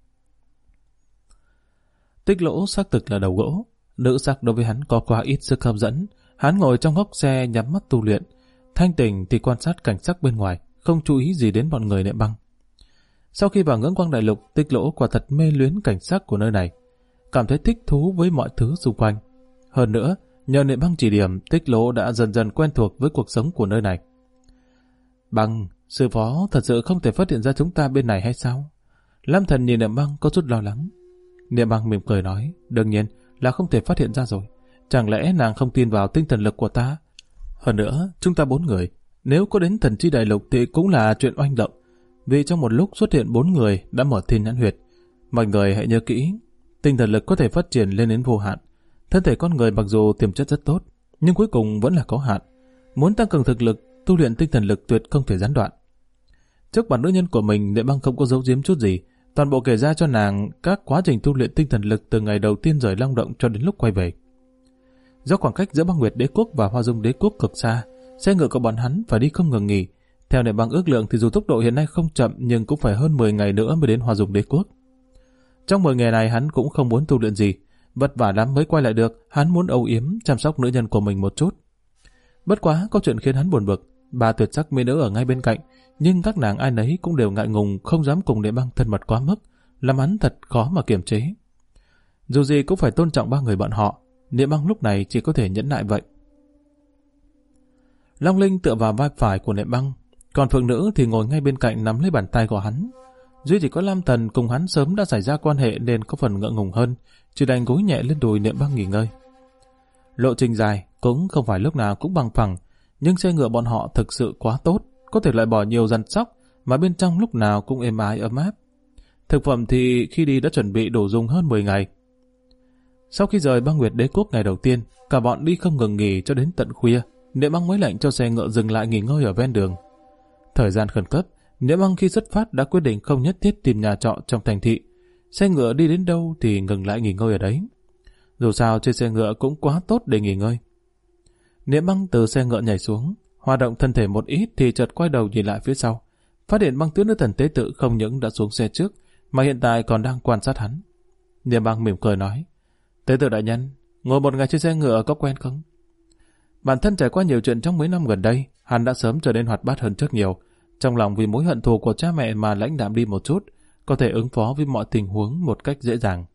Tích Lỗ xác thực là đầu gỗ, nữ sắc đối với hắn có quá ít sức hấp dẫn. Hắn ngồi trong góc xe nhắm mắt tu luyện, thanh tỉnh thì quan sát cảnh sắc bên ngoài, không chú ý gì đến bọn người Niệm Băng. Sau khi vào Ngưỡng Quang Đại Lục, Tích Lỗ quả thật mê luyến cảnh sắc của nơi này, cảm thấy thích thú với mọi thứ xung quanh. Hơn nữa, nhờ Niệm Băng chỉ điểm, Tích Lỗ đã dần dần quen thuộc với cuộc sống của nơi này. Băng, sư phó thật sự không thể phát hiện ra chúng ta bên này hay sao? Lam Thần nhìn Niệm Băng có chút lo lắng. Niệm Băng mỉm cười nói, đương nhiên là không thể phát hiện ra rồi. Chẳng lẽ nàng không tin vào tinh thần lực của ta? Hơn nữa, chúng ta 4 người, nếu có đến Thần Chi Đại Lục thì cũng là chuyện oanh động. Vì trong một lúc xuất hiện 4 người đã mở thiên nhãn huyệt. Mọi người hãy nhớ kỹ, tinh thần lực có thể phát triển lên đến vô hạn. Thân thể con người mặc dù tiềm chất rất tốt, nhưng cuối cùng vẫn là có hạn. Muốn tăng cường thực lực, tu luyện tinh thần lực tuyệt không thể gián đoạn. Trước mặt nữ nhân của mình, Niệm Băng không có giấu giếm chút gì, toàn bộ kể ra cho nàng các quá trình tu luyện tinh thần lực từ ngày đầu tiên rời Long Động cho đến lúc quay về. Do khoảng cách giữa Băng Nguyệt Đế Quốc và Hoa Dung Đế Quốc cực xa, xe ngựa của bọn hắn phải đi không ngừng nghỉ. Theo Niệm Băng ước lượng thì dù tốc độ hiện nay không chậm nhưng cũng phải hơn 10 ngày nữa mới đến Hoa Dung Đế Quốc. Trong 10 ngày này hắn cũng không muốn tu luyện gì, vất vả lắm mới quay lại được, hắn muốn âu yếm chăm sóc nữ nhân của mình một chút. Bất quá có chuyện khiến hắn buồn bực, 3 tuyệt sắc mỹ nữ ở ngay bên cạnh, nhưng các nàng ai nấy cũng đều ngại ngùng không dám cùng Niệm Băng thân mật quá mức, làm hắn thật khó mà kiềm chế. Dù gì cũng phải tôn trọng 3 người bọn họ, Niệm Băng lúc này chỉ có thể nhẫn nại vậy. Long Linh tựa vào vai phải của Niệm Băng, còn Phượng Nữ thì ngồi ngay bên cạnh nắm lấy bàn tay của hắn. Duy chỉ có Lam Thần cùng hắn sớm đã xảy ra quan hệ nên có phần ngượng ngùng hơn, chỉ đành gối nhẹ lên đùi Niệm Băng nghỉ ngơi. Lộ trình dài cũng không phải lúc nào cũng bằng phẳng, nhưng xe ngựa bọn họ thực sự quá tốt, có thể loại bỏ nhiều dằn sóc mà bên trong lúc nào cũng êm ái ấm áp. Thực phẩm thì khi đi đã chuẩn bị đủ dùng hơn 10 ngày. Sau khi rời Băng Nguyệt Đế Quốc ngày đầu tiên, cả bọn đi không ngừng nghỉ cho đến tận khuya. Niệm Băng mới lệnh cho xe ngựa dừng lại nghỉ ngơi ở ven đường. Thời gian khẩn cấp, Niệm Băng khi xuất phát đã quyết định không nhất thiết tìm nhà trọ trong thành thị. Xe ngựa đi đến đâu thì ngừng lại nghỉ ngơi ở đấy. Dù sao trên xe ngựa cũng quá tốt để nghỉ ngơi. Niệm Băng từ xe ngựa nhảy xuống, hoạt động thân thể một ít thì chợt quay đầu nhìn lại phía sau, phát hiện Băng Tuyết Nữ Thần Tế Tự không những đã xuống xe trước mà hiện tại còn đang quan sát hắn. Niệm Băng mỉm cười nói, Tế Tự đại nhân, ngồi một ngày trên xe ngựa có quen không? Bản thân trải qua nhiều chuyện trong mấy năm gần đây, hắn đã sớm trở nên hoạt bát hơn rất nhiều. Trong lòng vì mối hận thù của cha mẹ mà lãnh đạm đi một chút, có thể ứng phó với mọi tình huống một cách dễ dàng.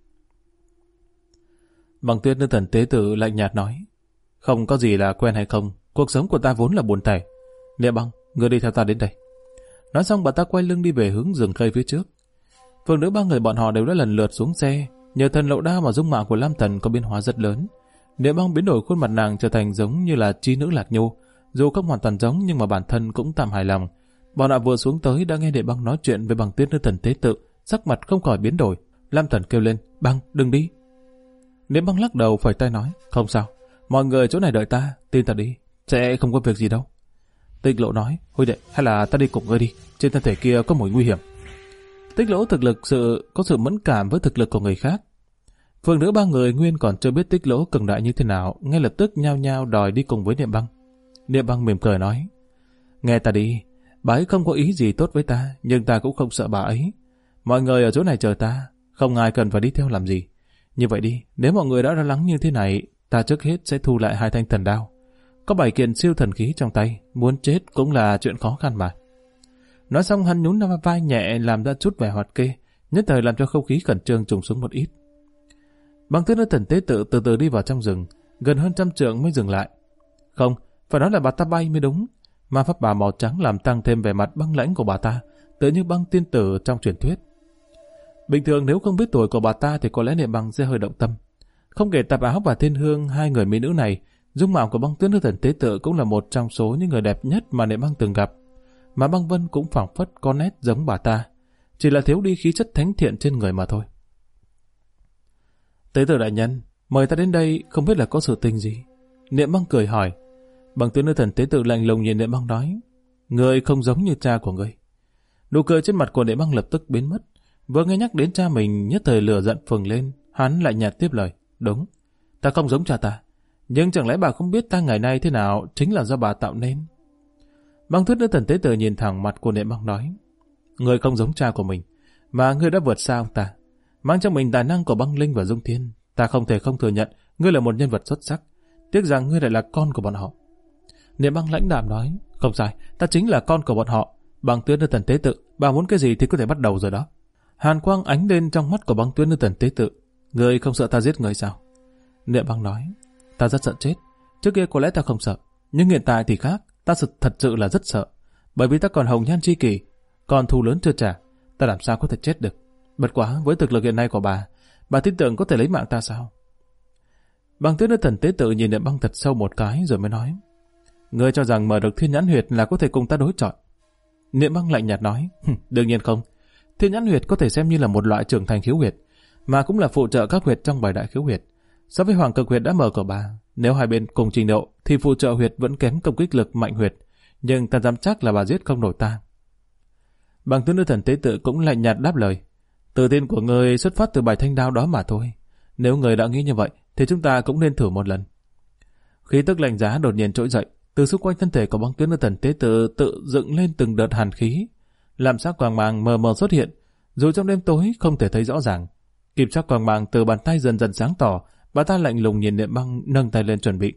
Băng Tuyết Nữ Thần Tế Tự lạnh nhạt nói, không có gì là quen hay không, cuộc sống của ta vốn là buồn tẻ. Niệm Băng, ngươi đi theo ta đến đây. Nói xong bà ta quay lưng đi về hướng rừng cây phía trước. Phượng Nữ 3 người bọn họ đều đã lần lượt xuống xe. Nhờ thần lậu đao mà dung mạo của Lam Thần có biến hóa rất lớn. Niệm Băng biến đổi khuôn mặt nàng trở thành giống như là chi nữ Lạc Nhu, dù không hoàn toàn giống nhưng mà bản thân cũng tạm hài lòng. Bọn họ vừa xuống tới đã nghe Niệm Băng nói chuyện với Băng Tuyết Nữ Thần Tế Tự, sắc mặt không khỏi biến đổi. Lam Thần kêu lên, Băng, đừng đi. Niệm Băng lắc đầu phẩy tay nói, không sao, mọi người chỗ này đợi ta, tin ta đi, sẽ không có việc gì đâu. Tích Lỗ nói, huynh đệ, hay là ta đi cùng ngươi đi, trên thân thể kia có mùi nguy hiểm. Tích Lỗ có sự mẫn cảm với thực lực của người khác. Phường nữ ba người nguyên còn chưa biết Tích Lỗ cường đại như thế nào, ngay lập tức nhao nhao đòi đi cùng với Niệm Băng. Niệm Băng mỉm cười nói, nghe ta đi, bà ấy không có ý gì tốt với ta, nhưng ta cũng không sợ bà ấy. Mọi người ở chỗ này chờ ta, không ai cần phải đi theo làm gì. Như vậy đi, nếu mọi người đã lo lắng như thế này, ta trước hết sẽ thu lại 2 thanh thần đao. Có 7 kiện siêu thần khí trong tay, muốn chết cũng là chuyện khó khăn mà. Nói xong hắn nhún vai nhẹ làm ra chút vẻ hoạt kê, nhất thời làm cho không khí khẩn trương trùng xuống một ít. Băng Tuyết Nữ Thần tế tự từ từ đi vào trong rừng, gần hơn 100 trượng mới dừng lại. Không, phải nói là bà ta bay mới đúng. Ma pháp bà màu trắng làm tăng thêm vẻ mặt băng lãnh của bà ta, tựa như băng tiên tử trong truyền thuyết. Bình thường nếu không biết tuổi của bà ta thì có lẽ Niệm Băng sẽ hơi động tâm. Không kể Tạp Áo và Thiên Hương, 2 người mỹ nữ này, dung mạo của Băng Tuyết Nữ Thần tế tự cũng là một trong số những người đẹp nhất mà Niệm Băng từng gặp. Mà Băng Vân cũng phảng phất có nét giống bà ta, chỉ là thiếu đi khí chất thánh thiện trên người mà thôi. Tế tự đại nhân, mời ta đến đây không biết là có sự tình gì? Niệm Băng cười hỏi. Băng Tuyết Nữ Thần tế tự lạnh lùng nhìn Niệm Băng nói, người không giống như cha của người. Nụ cười trên mặt của Niệm Băng lập tức biến mất. Vừa nghe nhắc đến cha mình, nhất thời lửa giận phừng lên, hắn lại nhạt tiếp lời, đúng, ta không giống cha ta, nhưng chẳng lẽ bà không biết ta ngày nay thế nào chính là do bà tạo nên? Băng Tuyết Nữ Thần tế tự nhìn thẳng mặt của Niệm Băng nói, người không giống cha của mình, mà ngươi đã vượt xa ông ta, mang trong mình tài năng của băng linh và dung thiên. Ta không thể không thừa nhận ngươi là một nhân vật xuất sắc, tiếc rằng ngươi lại là con của bọn họ. Niệm Băng lãnh đạm nói, không sai, ta chính là con của bọn họ. Băng Tuyết Nữ Thần tế tự, bà muốn cái gì thì có thể bắt đầu rồi đó. Hàn quang ánh lên trong mắt của Băng Tuyết Nữ Thần tế tự. Ngươi không sợ ta giết người sao? Niệm Băng nói, ta rất sợ chết. Trước kia có lẽ ta không sợ, nhưng hiện tại thì khác, ta thật sự là rất sợ. Bởi vì ta còn hồng nhan chi kỷ, còn thù lớn chưa trả, ta làm sao có thể chết được. Bất quá với thực lực hiện nay của bà tin tưởng có thể lấy mạng ta sao? Băng Tuyết Nữ Thần tế tự nhìn Niệm Băng thật sâu một cái rồi mới nói, ngươi cho rằng mở được Thiên Nhãn Huyệt là có thể cùng ta đối chọi? Niệm Băng lạnh nhạt nói, đương nhiên không. Thiên Nhãn Huyệt có thể xem như là một loại trưởng thành khiếu huyệt, mà cũng là phụ trợ các huyệt trong 7 đại khiếu huyệt. So với Hoàng Cực Huyệt đã mở của bà, nếu hai bên cùng trình độ thì phụ trợ huyệt vẫn kém công kích lực mạnh huyệt, nhưng ta dám chắc là bà giết không nổi ta. Băng Tuyết Nữ Thần tế tự cũng lạnh nhạt đáp lời, tự tin của người xuất phát từ 7 thanh đao đó mà thôi. Nếu người đã nghĩ như vậy thì chúng ta cũng nên thử một lần. Khí tức lạnh giá đột nhiên trỗi dậy, từ xung quanh thân thể của Băng Tuyết Nữ Thần tế tự tự dựng lên từng đợt hàn khí, làm sắc quang mang mờ mờ xuất hiện, dù trong đêm tối không thể thấy rõ ràng. Kịp sắc quang mang từ bàn tay dần dần sáng tỏ, bà ta lạnh lùng nhìn Niệm Băng nâng tay lên chuẩn bị.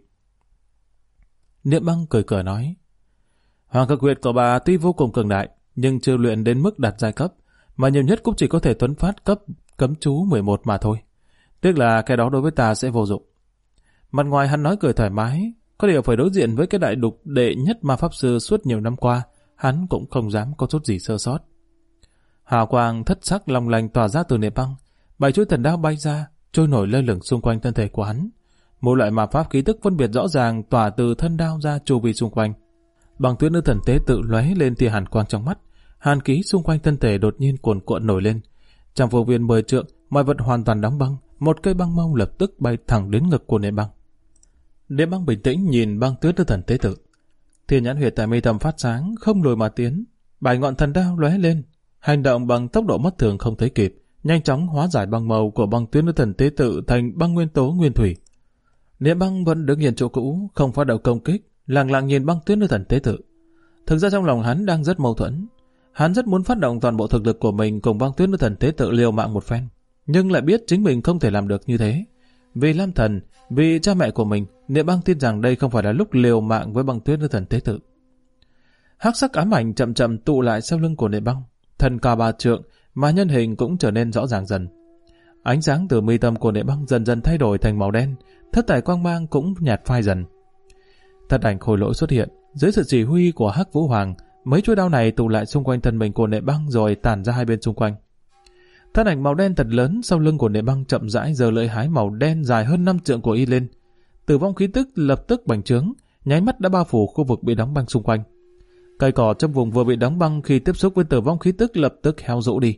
Niệm Băng cười cười nói, Hoàng Cực Huyệt của bà tuy vô cùng cường đại, nhưng chưa luyện đến mức đạt giai cấp, mà nhiều nhất cũng chỉ có thể tuấn phát cấp cấm chú 11 mà thôi. Tiếc là cái đó đối với ta sẽ vô dụng. Mặt ngoài hắn nói cười thoải mái, có điều phải đối diện với cái đại đục đệ nhất ma pháp sư suốt nhiều năm qua, hắn cũng không dám có chút gì sơ sót. Hào quang thất sắc long lanh tỏa ra từ Niệm Băng, 7 chuôi thần đao bay ra, trôi nổi lơ lửng xung quanh thân thể của hắn. Một loại ma pháp khí tức phân biệt rõ ràng tỏa từ thân đao ra chu vi xung quanh. Băng Tuyết Nữ Thần tế tự lóe lên tia hàn quang trong mắt, hàn khí xung quanh thân thể đột nhiên cuồn cuộn nổi lên. Trong vô viên 10 trượng, mọi vật hoàn toàn đóng băng, một cây băng mông lập tức bay thẳng đến ngực của Niệm Băng. Niệm Băng bình tĩnh nhìn Băng Tuyết Nữ Thần tế tự. Thiên Nhãn Huyệt tại mi tâm phát sáng, không lùi mà tiến, 7 ngọn thần đao lóe lên, hành động bằng tốc độ mắt thường không thấy kịp, nhanh chóng hóa giải băng màu của Băng Tuyết Nữ Thần tế tự thành băng nguyên tố nguyên thủy. Niệm Băng vẫn đứng yên chỗ cũ, không phát động công kích, lặng lặng nhìn Băng Tuyết Nữ Thần tế tự. Thực ra trong lòng hắn đang rất mâu thuẫn, hắn rất muốn phát động toàn bộ thực lực của mình cùng Băng Tuyết Nữ Thần tế tự liều mạng một phen, nhưng lại biết chính mình không thể làm được như thế. Vì Lam Thần, vì cha mẹ của mình, Niệm Băng tin rằng đây không phải là lúc liều mạng với Băng Tuyết Nữ Thần tế tự. Hắc sắc ám ảnh chậm chậm tụ lại sau lưng của Niệm Băng, thân cao 3 trượng, mà nhân hình cũng trở nên rõ ràng dần. Ánh sáng từ mi tâm của Niệm Băng dần dần thay đổi thành màu đen, thất thải quang mang cũng nhạt phai dần. Thân ảnh khôi lỗi xuất hiện, dưới sự chỉ huy của Hắc Vũ Hoàng, mấy chuôi đao này tụ lại xung quanh thân mình của Niệm Băng rồi tản ra hai bên xung quanh. Thân ảnh màu đen thật lớn sau lưng của Niệm Băng chậm rãi giơ lưỡi hái màu đen dài hơn 5 trượng của y lên. Tử vong khí tức lập tức bành trướng, nháy mắt đã bao phủ khu vực bị đóng băng xung quanh. Cây cỏ trong vùng vừa bị đóng băng khi tiếp xúc với tử vong khí tức lập tức héo rũ đi.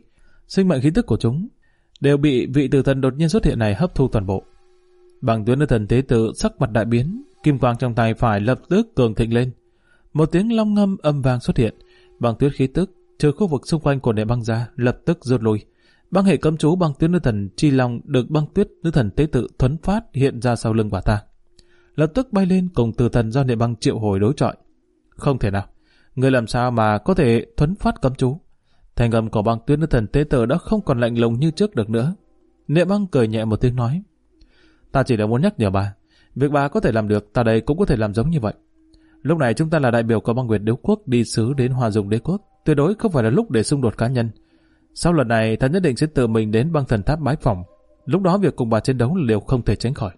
sinh mệnh khí tức của chúng đều bị vị tử thần đột nhiên xuất hiện này hấp thu toàn bộ. Băng tuyết nữ thần tế tự sắc mặt đại biến, kim quang trong tay phải lập tức cường thịnh lên. Một tiếng long ngâm âm vang xuất hiện, băng tuyết khí tức trừ khu vực xung quanh của nệ băng ra lập tức rút lui. Băng hệ cấm chú băng tuyết nữ thần chi long được băng tuyết nữ thần tế tự thuấn phát hiện ra sau lưng bà ta, lập tức bay lên cùng tử thần do nệ băng triệu hồi đối chọi. Không thể nào, người làm sao mà có thể thuấn phát cấm chú? Thanh âm của băng tuyết nữ thần tế tự đã không còn lạnh lùng như trước được nữa. Nệ băng cười nhẹ một tiếng nói: ta chỉ là muốn nhắc nhở bà, việc bà có thể làm được, ta đây cũng có thể làm giống như vậy. Lúc này chúng ta là đại biểu của băng Nguyệt Đế Quốc đi sứ đến Hoa Dung Đế Quốc, tuyệt đối không phải là lúc để xung đột cá nhân. Sau lần này ta nhất định sẽ tự mình đến băng thần tháp bái phỏng, lúc đó việc cùng bà chiến đấu là điều không thể tránh khỏi.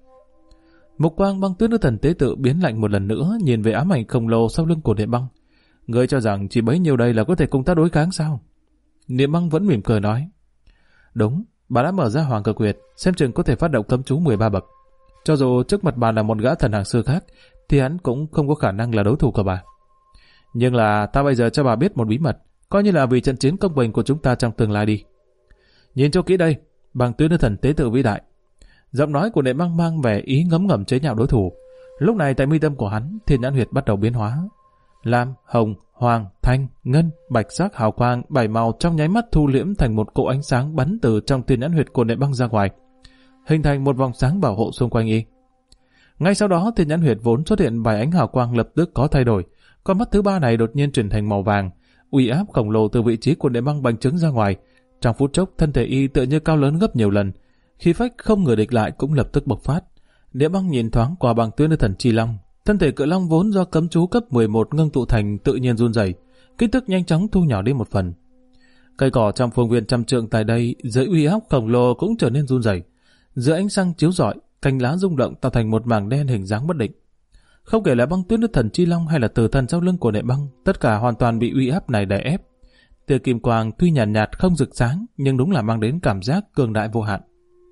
Mục quang băng tuyết nữ thần tế tự biến lạnh một lần nữa, nhìn về ám ảnh khổng lồ sau lưng của Niệm Băng. Ngươi cho rằng chỉ bấy nhiêu đây là có thể cùng ta đối kháng sao? Niệm Băng vẫn mỉm cười nói: đúng, bà đã mở ra Hoàng Cực Huyệt, xem chừng có thể phát động cấm chú 13 bậc. Cho dù trước mặt bà là một gã thần hàng xưa khác, thì hắn cũng không có khả năng là đối thủ của bà. Nhưng là ta bây giờ cho bà biết một bí mật, coi như là vì trận chiến công bình của chúng ta trong tương lai đi. Nhìn cho kỹ đây, băng tuyết nữ thần tế tự vĩ đại. Giọng nói của Niệm Băng mang vẻ ý ngấm ngầm chế nhạo đối thủ. Lúc này tại mi tâm của hắn, thiên nhãn huyệt bắt đầu biến hóa. Lam, hồng, hoàng, thanh, ngân, bạch sắc hào quang 7 màu trong nháy mắt thu liễm thành một cỗ ánh sáng bắn từ trong thiên nhãn huyệt của Niệm Băng ra ngoài, hình thành một vòng sáng bảo hộ xung quanh y. Ngay sau đó, thiên nhãn huyệt vốn xuất hiện vài ánh hào quang lập tức có thay đổi, con mắt thứ ba này đột nhiên chuyển thành màu vàng, uy áp khổng lồ từ vị trí của Niệm Băng bành trướng ra ngoài. Trong phút chốc, thân thể y tựa như cao lớn gấp nhiều lần, khí phách không ngờ địch lại cũng lập tức bộc phát. Niệm Băng nhìn thoáng qua băng tuyết nữ thần chi long, thân thể cự long vốn do cấm chú cấp 11 ngưng tụ thành tự nhiên run rẩy, kích thước nhanh chóng thu nhỏ đi một phần. Cây cỏ trong phương viên trăm trượng tại đây dưới uy áp khổng lồ cũng trở nên run rẩy. Dưới ánh sáng chiếu rọi, cành lá rung động tạo thành một mảng đen hình dáng bất định. Không kể là băng tuyết nữ thần chi long hay là tử thần sau lưng của Niệm Băng, tất cả hoàn toàn bị uy áp này đè ép. Tia kim quang tuy nhàn nhạt không rực sáng, nhưng đúng là mang đến cảm giác cường đại vô hạn.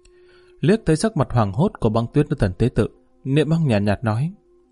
Liếc thấy sắc mặt hoảng hốt của băng tuyết nữ thần tế tự, Niệm Băng nhàn nhạt nói: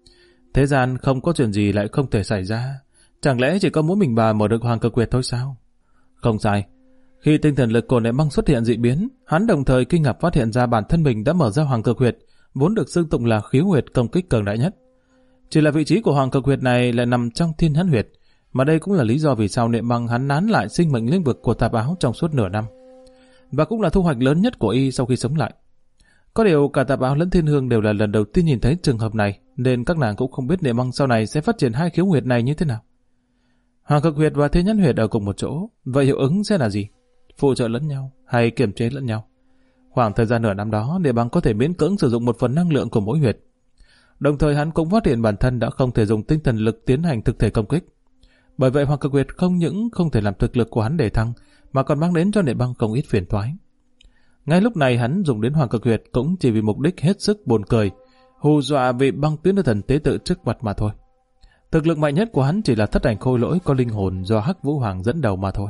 thế gian không có chuyện gì lại không thể xảy ra, chẳng lẽ chỉ có mỗi mình bà mở được Hoàng Cực Huyệt thôi sao? Không sai. Khi tinh thần lực của Niệm Băng xuất hiện dị biến, hắn đồng thời kinh ngạc phát hiện ra bản thân mình đã mở ra Hoàng Cực Huyệt, vốn được xưng tụng là khiếu huyệt công kích cường đại nhất. Chỉ là vị trí của Hoàng Cực Huyệt này lại nằm trong thiên nhãn huyệt, mà đây cũng là lý do vì sao Niệm Băng hắn nán lại sinh mệnh lĩnh vực của tạp áo trong suốt nửa năm, và cũng là thu hoạch lớn nhất của y sau khi sống lại. Có điều cả tạp áo lẫn thiên hương đều là lần đầu tiên nhìn thấy trường hợp này, nên các nàng cũng không biết Niệm Băng sau này sẽ phát triển hai khiếu huyệt này như thế nào. Hoàng Cực Huyệt và thiên nhãn huyệt ở cùng một chỗ, vậy hiệu ứng sẽ là gì? Phụ trợ lẫn nhau hay kiềm chế lẫn nhau? Khoảng thời gian nửa năm đó, Niệm Băng có thể miễn cưỡng sử dụng một phần năng lượng của mỗi huyệt. Đồng thời hắn cũng phát hiện bản thân đã không thể dùng tinh thần lực tiến hành thực thể công kích. Bởi vậy Hoàng Cực Huyệt không những không thể làm thực lực của hắn để thăng, mà còn mang đến cho Niệm Băng không ít phiền toái. Ngay lúc này hắn dùng đến Hoàng Cực Huyệt cũng chỉ vì mục đích hết sức buồn cười, hù dọa vị băng tuyết nữ thần tế tự trước mặt mà thôi. Thực lực mạnh nhất của hắn chỉ là thất ảnh khôi lỗi có linh hồn do Hắc Vũ Hoàng dẫn đầu mà thôi.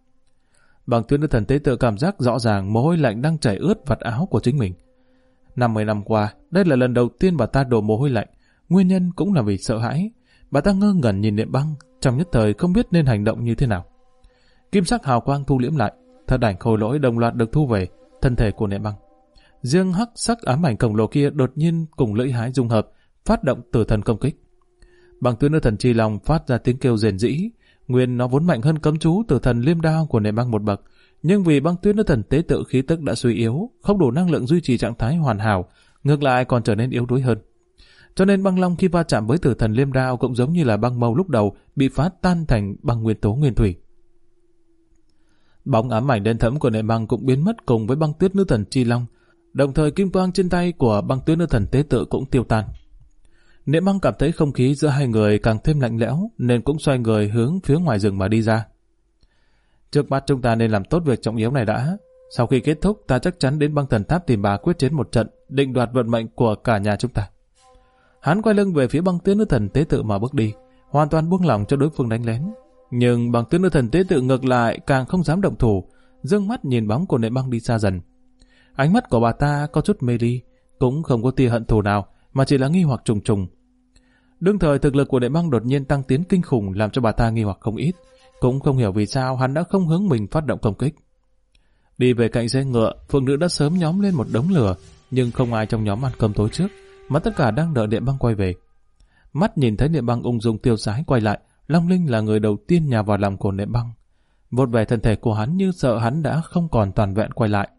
Băng tuyết nữ thần tế tự cảm giác rõ ràng mồ hôi lạnh đang chảy ướt vạt áo của chính mình. 50 năm qua, đây là lần đầu tiên bà ta đổ mồ hôi lạnh, nguyên nhân cũng là vì sợ hãi. Bà ta ngơ ngẩn nhìn Niệm Băng, trong nhất thời không biết nên hành động như thế nào. Kim sắc hào quang thu liễm lại, thất ảnh khôi lỗi đồng loạt được thu về thân thể của Niệm Băng. Riêng hắc sắc ám ảnh khổng lồ kia đột nhiên cùng lưỡi hái dung hợp, phát động tử thần công kích. Băng tuyết nữ thần chi long phát ra tiếng kêu rền rĩ, nguyên nó vốn mạnh hơn cấm chú tử thần liêm đao của Niệm Băng một bậc, nhưng vì băng tuyết nữ thần tế tự khí tức đã suy yếu, không đủ năng lượng duy trì trạng thái hoàn hảo, ngược lại còn trở nên yếu đuối hơn. Cho nên băng long khi va chạm với tử thần liêm đao cũng giống như là băng mâu lúc đầu bị phá tan thành băng nguyên tố nguyên thủy. Bóng ám ảnh đen thẫm của Niệm Băng cũng biến mất cùng với băng tuyết nữ thần chi long, đồng thời kim quang trên tay của băng tuyết nữ thần tế tự cũng tiêu tan. Niệm Băng cảm thấy không khí giữa hai người càng thêm lạnh lẽo, nên cũng xoay người hướng phía ngoài rừng mà đi ra. Trước mắt chúng ta nên làm tốt việc trọng yếu này đã. Sau khi kết thúc, ta chắc chắn đến băng thần tháp tìm bà quyết chiến một trận, định đoạt vận mệnh của cả nhà chúng ta. Hắn quay lưng về phía băng tuyết nữ thần tế tự mà bước đi, hoàn toàn buông lỏng cho đối phương đánh lén. Nhưng băng tuyết nữ thần tế tự ngược lại càng không dám động thủ, dương mắt nhìn bóng của Niệm Băng đi xa dần. Ánh mắt của bà ta có chút mê ly, cũng không có tia hận thù nào, mà chỉ là nghi hoặc trùng trùng. Đương thời thực lực của Niệm Băng đột nhiên tăng tiến kinh khủng làm cho bà ta nghi hoặc không ít, cũng không hiểu vì sao hắn đã không hướng mình phát động công kích. Đi về cạnh xe ngựa, phượng nữ đã sớm nhóm lên một đống lửa, nhưng không ai trong nhóm ăn cơm tối trước, mà tất cả đang đợi Niệm Băng quay về. Mắt nhìn thấy Niệm Băng ung dung tiêu sái quay lại, Long Linh là người đầu tiên nhào vào lòng của Niệm Băng. Vột về thân thể của hắn như sợ hắn đã không còn toàn vẹn quay lại.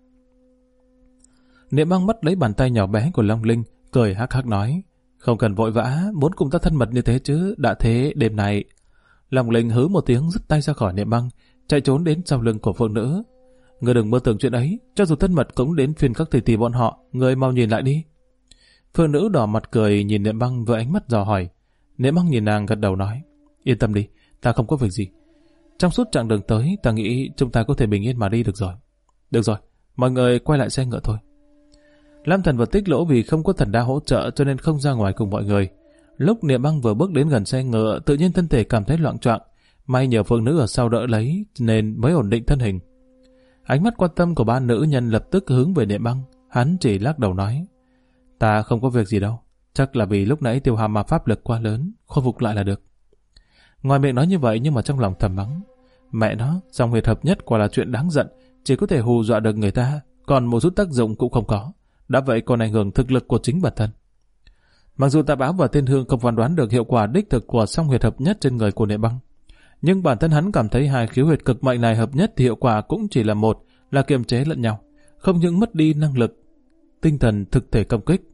Niệm Băng bắt lấy bàn tay nhỏ bé của Long Linh, cười hắc hắc nói: "Không cần vội vã, muốn cùng ta thân mật như thế chứ, đã thế đêm này." Long Linh hứ một tiếng dứt tay ra khỏi Niệm Băng, chạy trốn đến sau lưng của phượng nữ. "Ngươi đừng mơ tưởng chuyện ấy, cho dù thân mật cũng đến phiên các tỷ tỷ bọn họ, ngươi mau nhìn lại đi." Phượng nữ đỏ mặt cười nhìn Niệm Băng với ánh mắt dò hỏi. Niệm Băng nhìn nàng gật đầu nói: "Yên tâm đi, ta không có việc gì. Trong suốt chặng đường tới, ta nghĩ chúng ta có thể bình yên mà đi được rồi." "Được rồi, mọi người quay lại xe ngựa thôi." Lam Thần và Tích Lỗ vì không có thần đa hỗ trợ cho nên không ra ngoài cùng mọi người. Lúc Niệm Băng vừa bước đến gần xe ngựa, tự nhiên thân thể cảm thấy loạng choạng. May nhờ phượng nữ ở sau đỡ lấy nên mới ổn định thân hình. Ánh mắt quan tâm của ba nữ nhân lập tức hướng về Niệm Băng. Hắn chỉ lắc đầu nói: "Ta không có việc gì đâu. Chắc là vì lúc nãy tiêu hao ma pháp lực quá lớn, khôi phục lại là được." Ngoài miệng nói như vậy nhưng mà trong lòng thầm mắng: "Mẹ nó, dòng huyệt hợp nhất quả là chuyện đáng giận, chỉ có thể hù dọa được người ta, còn một chút tác dụng cũng không có. Đã vậy còn ảnh hưởng thực lực của chính bản thân." Mặc dù Tạp Áo và Thiên Hương không phán đoán được hiệu quả đích thực của song huyệt hợp nhất trên người của Niệm Băng, nhưng bản thân hắn cảm thấy hai khiếu huyệt cực mạnh này hợp nhất thì hiệu quả cũng chỉ là một, là kiềm chế lẫn nhau, không những mất đi năng lực tinh thần thực thể công kích.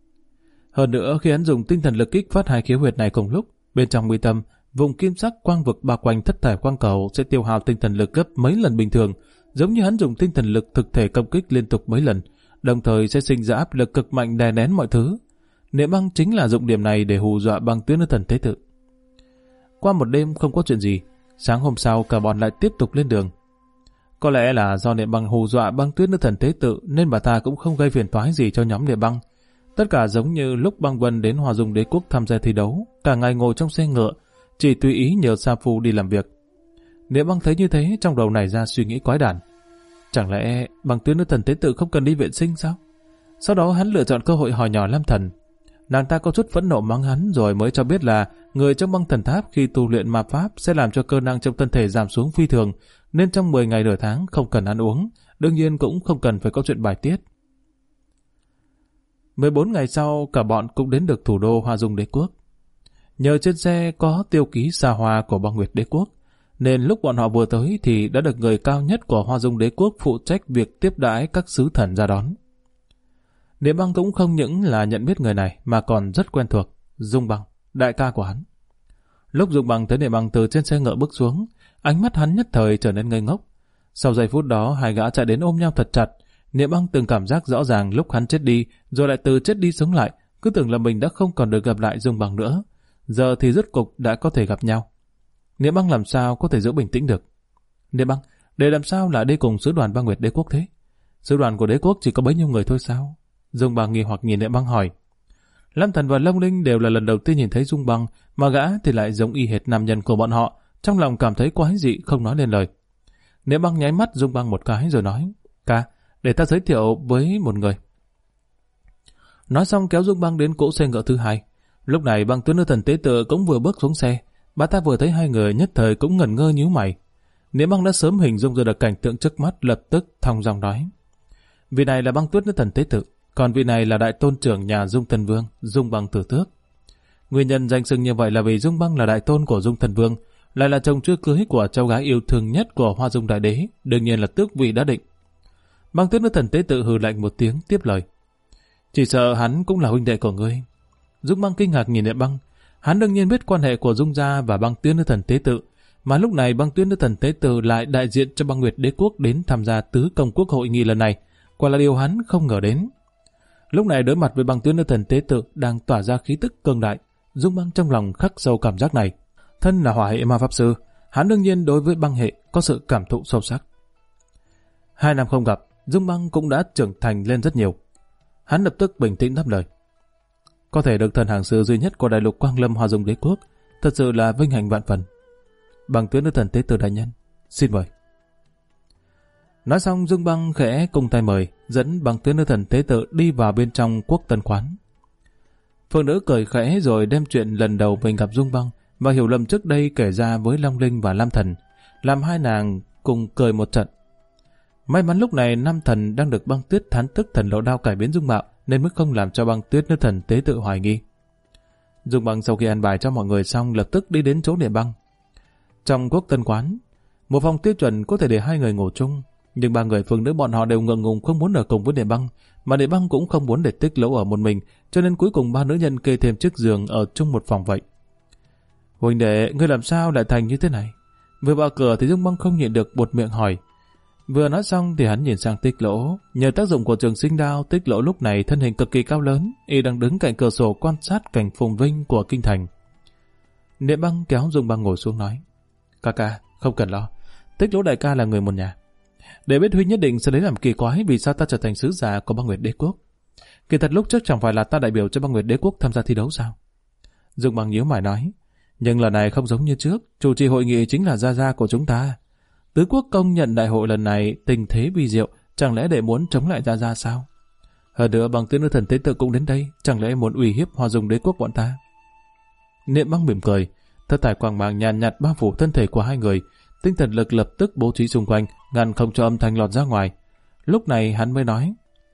Hơn nữa khi hắn dùng tinh thần lực kích phát hai khiếu huyệt này cùng lúc, bên trong mi tâm, vùng kim sắc quang vực bao quanh thất thải quang cầu sẽ tiêu hao tinh thần lực gấp mấy lần bình thường, giống như hắn dùng tinh thần lực thực thể công kích liên tục mấy lần, đồng thời sẽ sinh ra áp lực cực mạnh đè nén mọi thứ. Niệm Băng chính là dụng điểm này để hù dọa Băng Tuyết Nữ Thần Tế Tự. Qua một đêm không có chuyện gì, sáng hôm sau cả bọn lại tiếp tục lên đường. Có lẽ là do Niệm Băng hù dọa Băng Tuyết Nữ Thần Tế Tự nên bà ta cũng không gây phiền toái gì cho nhóm Niệm Băng. Tất cả giống như lúc Băng Vân đến Hoa Dung Đế Quốc tham gia thi đấu, cả ngày ngồi trong xe ngựa, chỉ tùy ý nhờ Sa Phu đi làm việc. Niệm Băng thấy như thế trong đầu nảy ra suy nghĩ quái đản. Chẳng lẽ Băng Tuyết Nữ Thần Tế Tự không cần đi vệ sinh sao? Sau đó hắn lựa chọn cơ hội hỏi nhỏ Lam Thần. Nàng ta có chút phẫn nộ mắng hắn rồi mới cho biết là người trong băng thần tháp khi tu luyện ma pháp sẽ làm cho cơ năng trong thân thể giảm xuống phi thường, nên trong 10 ngày nửa tháng không cần ăn uống, đương nhiên cũng không cần phải có chuyện bài tiết. 14 ngày sau, cả bọn cũng đến được thủ đô Hoa Dung Đế Quốc. Nhờ trên xe có tiêu ký xa hoa của Băng Nguyệt Đế Quốc, nên lúc bọn họ vừa tới thì đã được người cao nhất của Hoa Dung Đế Quốc phụ trách việc tiếp đãi các sứ thần ra đón. Niệm Băng cũng không những là nhận biết người này mà còn rất quen thuộc, Dung Băng, đại ca của hắn. Lúc Dung Băng thấy Niệm Băng từ trên xe ngựa bước xuống, ánh mắt hắn nhất thời trở nên ngây ngốc. Sau giây phút đó, hai gã chạy đến ôm nhau thật chặt. Niệm Băng từng cảm giác rõ ràng lúc hắn chết đi, rồi lại từ chết đi sống lại, cứ tưởng là mình đã không còn được gặp lại Dung Băng nữa. Giờ thì rốt cục đã có thể gặp nhau. Niệm Băng làm sao có thể giữ bình tĩnh được? Niệm Băng, để làm sao lại đi cùng sứ đoàn Băng Nguyệt Đế Quốc thế? Sứ đoàn của đế quốc chỉ có bấy nhiêu người thôi sao? Dung Băng nghi hoặc nhìn Niệm Băng hỏi. Lam Thần và Long Linh đều là lần đầu tiên nhìn thấy Dung Băng, mà gã thì lại giống y hệt nam nhân của bọn họ, trong lòng cảm thấy quái dị không nói lên lời. Niệm Băng nháy mắt Dung Băng một cái rồi nói: "Ca, để ta giới thiệu với một người." Nói xong kéo Dung Băng đến cỗ xe ngựa thứ hai. Lúc này Băng Tuyết Nữ Thần Tế Tự cũng vừa bước xuống xe, bà ta vừa thấy hai người nhất thời cũng ngẩn ngơ nhíu mày. Niệm Băng đã sớm hình dung ra được cảnh tượng trước mắt, lập tức thong dong nói: "Vị này là Băng Tuyết Nữ Thần Tế Tự, còn vị này là đại tôn trưởng nhà Dung Thần Vương, Dung Băng Tử Tước." Nguyên nhân danh xưng như vậy là vì Dung Băng là đại tôn của Dung Thần Vương, lại là chồng chưa cưới của cháu gái yêu thương nhất của Hoa Dung Đại Đế, đương nhiên là tước vị đã định. Băng Tuyết Nữ Thần Tế Tự hừ lạnh một tiếng tiếp lời: "Chỉ sợ hắn cũng là huynh đệ của ngươi." Dung Băng kinh ngạc nhìn Niệm Băng, hắn đương nhiên biết quan hệ của Dung gia và Băng Tuyết Nữ Thần Tế Tự, mà lúc này Băng Tuyết Nữ Thần Tế Tự lại đại diện cho Băng Nguyệt Đế Quốc đến tham gia tứ công quốc hội nghị lần này, quả là điều hắn không ngờ đến. Lúc này đối mặt với Băng Tuyết Nữ Thần Tế Tự đang tỏa ra khí tức cường đại, Dung Băng trong lòng khắc sâu cảm giác này. Thân là hỏa hệ ma pháp sư, hắn đương nhiên đối với băng hệ có sự cảm thụ sâu sắc. 2 năm không gặp, Dung Băng cũng đã trưởng thành lên rất nhiều. Hắn lập tức bình tĩnh đáp lời: "Có thể được thần hàng sư duy nhất của đại lục Quang Lâm Hoa Dung Đế Quốc, thật sự là vinh hạnh vạn phần. Băng Tuyết Nữ Thần Tế Tự đại nhân, xin mời." Nói xong Dung Băng khẽ cung tay mời, dẫn Băng Tuyết Nữ Thần Tế Tự đi vào bên trong quốc tân quán. Phượng nữ cười khẽ rồi đem chuyện lần đầu mình gặp Dung Băng và hiểu lầm trước đây kể ra với Long Linh và Lam Thần, làm hai nàng cùng cười một trận. May mắn lúc này Nam Thần đang được Băng Tuyết thán tức thần lộ đao cải biến dung mạo, nên mới không làm cho Băng Tuyết nữ thần tế tự hoài nghi. Dung Băng sau khi ăn bài cho mọi người xong lập tức đi đến chỗ Niệm Băng. Trong Quốc Tân quán, một phòng tiêu chuẩn có thể để 2 người ngủ chung, nhưng 3 người phương nữ bọn họ đều ngượng ngùng không muốn ở cùng với Niệm Băng, mà Niệm Băng cũng không muốn để Tích Lỗ ở một mình, cho nên cuối cùng 3 nữ nhân kê thêm chiếc giường ở chung một phòng vậy. Huynh đệ, ngươi làm sao lại thành như thế này? Vừa vào cửa thì Dung Băng không nhịn được buột miệng hỏi. Vừa nói xong thì hắn nhìn sang Tích Lỗ. Nhờ tác dụng của trường sinh đao, Tích Lỗ lúc này thân hình cực kỳ cao lớn, y đang đứng cạnh cửa sổ quan sát cảnh phồn vinh của kinh thành. Niệm Băng kéo Dung Băng ngồi xuống nói: Ca ca, không cần lo, Tích Lỗ đại ca là người một nhà. Để biết huynh nhất định sẽ lấy làm kỳ quái vì sao ta trở thành sứ giả của Băng Nguyệt Đế Quốc. Kỳ thật lúc trước chẳng phải là ta đại biểu cho Băng Nguyệt Đế Quốc tham gia thi đấu sao? Dung Băng nhíu mày nói: Nhưng lần này không giống như trước, chủ trì hội nghị chính là gia gia của chúng ta. Tứ quốc công nhận đại hội lần này tình thế vi diệu, chẳng lẽ đệ muốn chống lại gia gia sao? Hơn nữa Băng Tuyết nữ thần tế tự cũng đến đây, chẳng lẽ muốn uy hiếp Hoa Dung Đế Quốc bọn ta? Niệm Băng mỉm cười, thất thải quang mang nhàn nhạt bao phủ thân thể của hai người, tinh thần lực lập tức bố trí xung quanh, ngăn không cho âm thanh lọt ra ngoài. Lúc này hắn mới nói: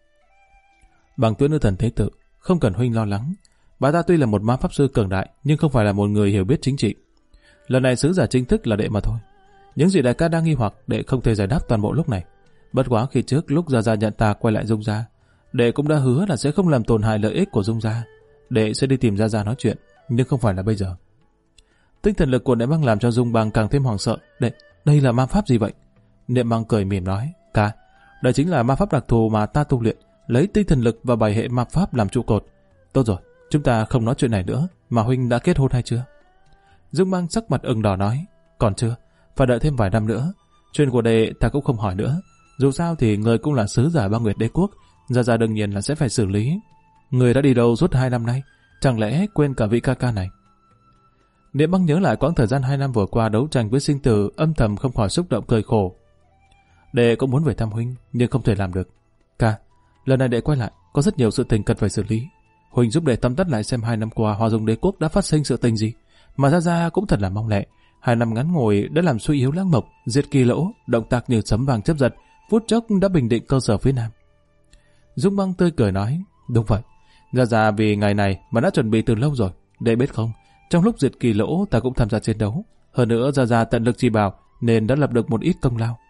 Băng Tuyết nữ thần tế tự, không cần huynh lo lắng. Bà ta tuy là một ma pháp sư cường đại, nhưng không phải là một người hiểu biết chính trị. Lần này sứ giả chính thức là đệ mà thôi. Những gì đại ca đang nghi hoặc, đệ không thể giải đáp toàn bộ lúc này. Bất quá khi trước lúc Gia Gia nhận ta quay lại Dung gia, đệ cũng đã hứa là sẽ không làm tổn hại lợi ích của Dung gia. Đệ sẽ đi tìm Gia Gia nói chuyện, nhưng không phải là bây giờ. Tinh thần lực của Niệm Băng làm cho Dung Băng càng thêm hoảng sợ. Đệ, đây là ma pháp gì vậy? Niệm Băng cười mỉm nói: Ca, đây chính là ma pháp đặc thù mà ta tu luyện, lấy tinh thần lực và 7 hệ ma pháp làm trụ cột. Tốt rồi, chúng ta không nói chuyện này nữa, mà huynh đã kết hôn hay chưa? Dung Băng sắc mặt ửng đỏ nói: Còn chưa, phải đợi thêm vài năm nữa. Chuyện của đệ ta cũng không hỏi nữa. Dù sao thì người cũng là sứ giả Băng Nguyệt Đế Quốc, Gia Gia đương nhiên là sẽ phải xử lý. Người đã đi đâu suốt 2 năm nay, chẳng lẽ quên cả vị ca ca này? Niệm Băng nhớ lại quãng thời gian 2 năm vừa qua đấu tranh với sinh tử, âm thầm không khỏi xúc động cười khổ. Đệ cũng muốn về thăm huynh, nhưng không thể làm được. Ca, lần này đệ quay lại, có rất nhiều sự tình cần phải xử lý. Huynh giúp đệ tóm tắt lại xem 2 năm qua Hoa Dung Đế Quốc đã phát sinh sự tình gì, mà Gia Gia cũng thật là mong lẹ. 2 năm ngắn ngủi đã làm suy yếu Lãng Mộc, diệt Kỳ Lỗ, động tác như sấm vàng chớp giật, phút chốc đã bình định cơ sở phía Nam. Dung Băng tươi cười nói: Đúng vậy, Gia Gia vì ngày này mà đã chuẩn bị từ lâu rồi. Đệ biết không, trong lúc diệt Kỳ Lỗ ta cũng tham gia chiến đấu, hơn nữa Gia Gia tận lực chỉ bảo nên đã lập được một ít công lao.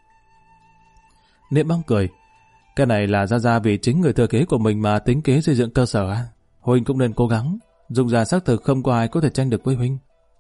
Niệm Băng cười: Cái này là Gia Gia vì chính người thừa kế của mình mà tính kế xây dựng cơ sở à? Huynh cũng nên cố gắng. Dung gia xác thực không có ai có thể tranh được với huynh.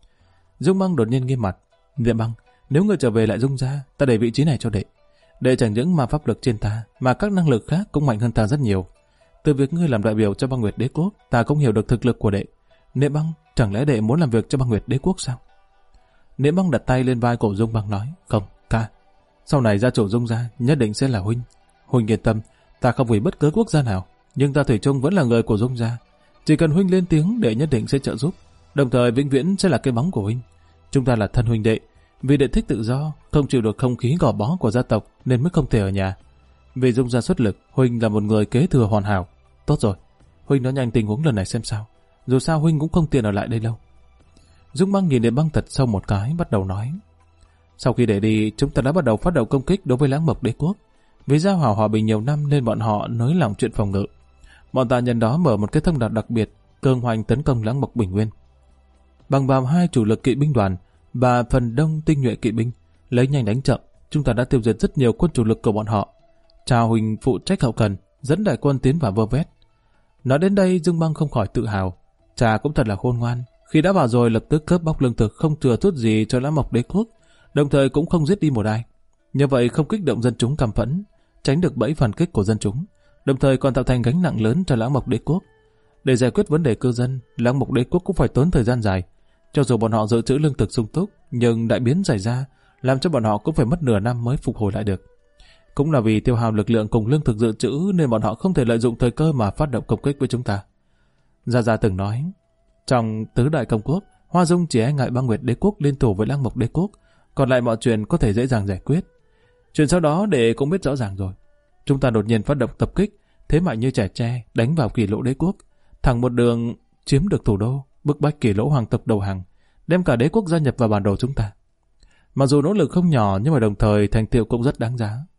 Dung Băng đột nhiên nghiêm mặt: Niệm Băng, nếu ngươi trở về lại Dung gia, ta để vị trí này cho đệ. Đệ chẳng những mà pháp lực trên ta, mà các năng lực khác cũng mạnh hơn ta rất nhiều. Từ việc ngươi làm đại biểu cho Băng Nguyệt Đế Quốc, ta cũng hiểu được thực lực của đệ. Niệm Băng, chẳng lẽ đệ muốn làm việc cho Băng Nguyệt Đế Quốc sao? Niệm Băng đặt tay lên vai cổ Dung Băng nói: Không, ca, sau này gia chủ Dung gia nhất định sẽ là huynh. Huynh yên tâm, ta không vì bất cứ quốc gia nào, nhưng ta thủy chung vẫn là người của Dung gia. Chỉ cần huynh lên tiếng, đệ nhất định sẽ trợ giúp, đồng thời vĩnh viễn sẽ là cái bóng của huynh. Chúng ta là thân huynh đệ, vì đệ thích tự do, không chịu được không khí gò bó của gia tộc nên mới không thể ở nhà. Vì Dung gia xuất lực, huynh là một người kế thừa hoàn hảo. Tốt rồi, huynh nói nhanh tình huống lần này xem sao. Dù sao huynh cũng không tiện ở lại đây lâu. Dung Băng nhìn Niệm Băng thật sâu một cái, bắt đầu nói: Sau khi đệ đi, chúng ta đã bắt đầu phát động công kích đối với Lãng Mộc Đế Quốc. Vì giao hảo hòa bình nhiều năm nên bọn họ nới lỏng chuyện phòng ngự. Bọn ta nhân đó mở một cái thông đạo đặc biệt, cường hoành tấn công Lãng Mộc Bình Nguyên. Bằng vào 2 chủ lực kỵ binh đoàn và phần đông tinh nhuệ kỵ binh, lấy nhanh đánh chậm, chúng ta đã tiêu diệt rất nhiều quân chủ lực của bọn họ. Trào Huỳnh phụ trách hậu cần, dẫn đại quân tiến vào vơ vét. Nói đến đây, Dung Băng không khỏi tự hào. Cha cũng thật là khôn ngoan, khi đã vào rồi lập tức cướp bóc lương thực không chừa chút gì cho Lãng Mộc Đế Quốc, đồng thời cũng không giết đi một ai. Như vậy không kích động dân chúng căm phẫn, tránh được bẫy phản kích của dân chúng, đồng thời còn tạo thành gánh nặng lớn cho Lãng Mộc Đế Quốc. Để giải quyết vấn đề cư dân, Lãng Mộc Đế Quốc cũng phải tốn thời gian dài. Cho dù bọn họ dự trữ lương thực sung túc, nhưng đại biến xảy ra, làm cho bọn họ cũng phải mất nửa năm mới phục hồi lại được. Cũng là vì tiêu hao lực lượng cùng lương thực dự trữ nên bọn họ không thể lợi dụng thời cơ mà phát động công kích với chúng ta. Gia Gia từng nói, trong tứ đại công quốc, Hoa Dung chỉ e ngại Băng Nguyệt Đế Quốc liên thủ với Lãng Mộc Đế Quốc, còn lại mọi chuyện có thể dễ dàng giải quyết. Chuyện sau đó đệ cũng biết rõ ràng rồi. Chúng ta đột nhiên phát động tập kích, thế mạnh như trẻ tre đánh vào Kỳ Lỗ Đế Quốc, thẳng một đường chiếm được thủ đô, bức bách Kỳ Lỗ hoàng tộc đầu hàng, đem cả đế quốc gia nhập vào bản đồ chúng ta. Mặc dù nỗ lực không nhỏ nhưng mà đồng thời thành tựu cũng rất đáng giá.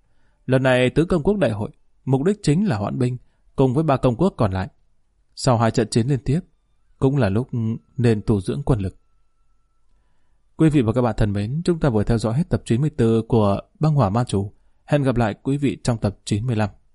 Lần này tứ công quốc đại hội, mục đích chính là hoãn binh, cùng với 3 công quốc còn lại. Sau 2 trận chiến liên tiếp, cũng là lúc nên tu dưỡng quân lực. Quý vị và các bạn thân mến, chúng ta vừa theo dõi hết tập 94 của Băng Hỏa Ma Chủ. Hẹn gặp lại quý vị trong tập 95.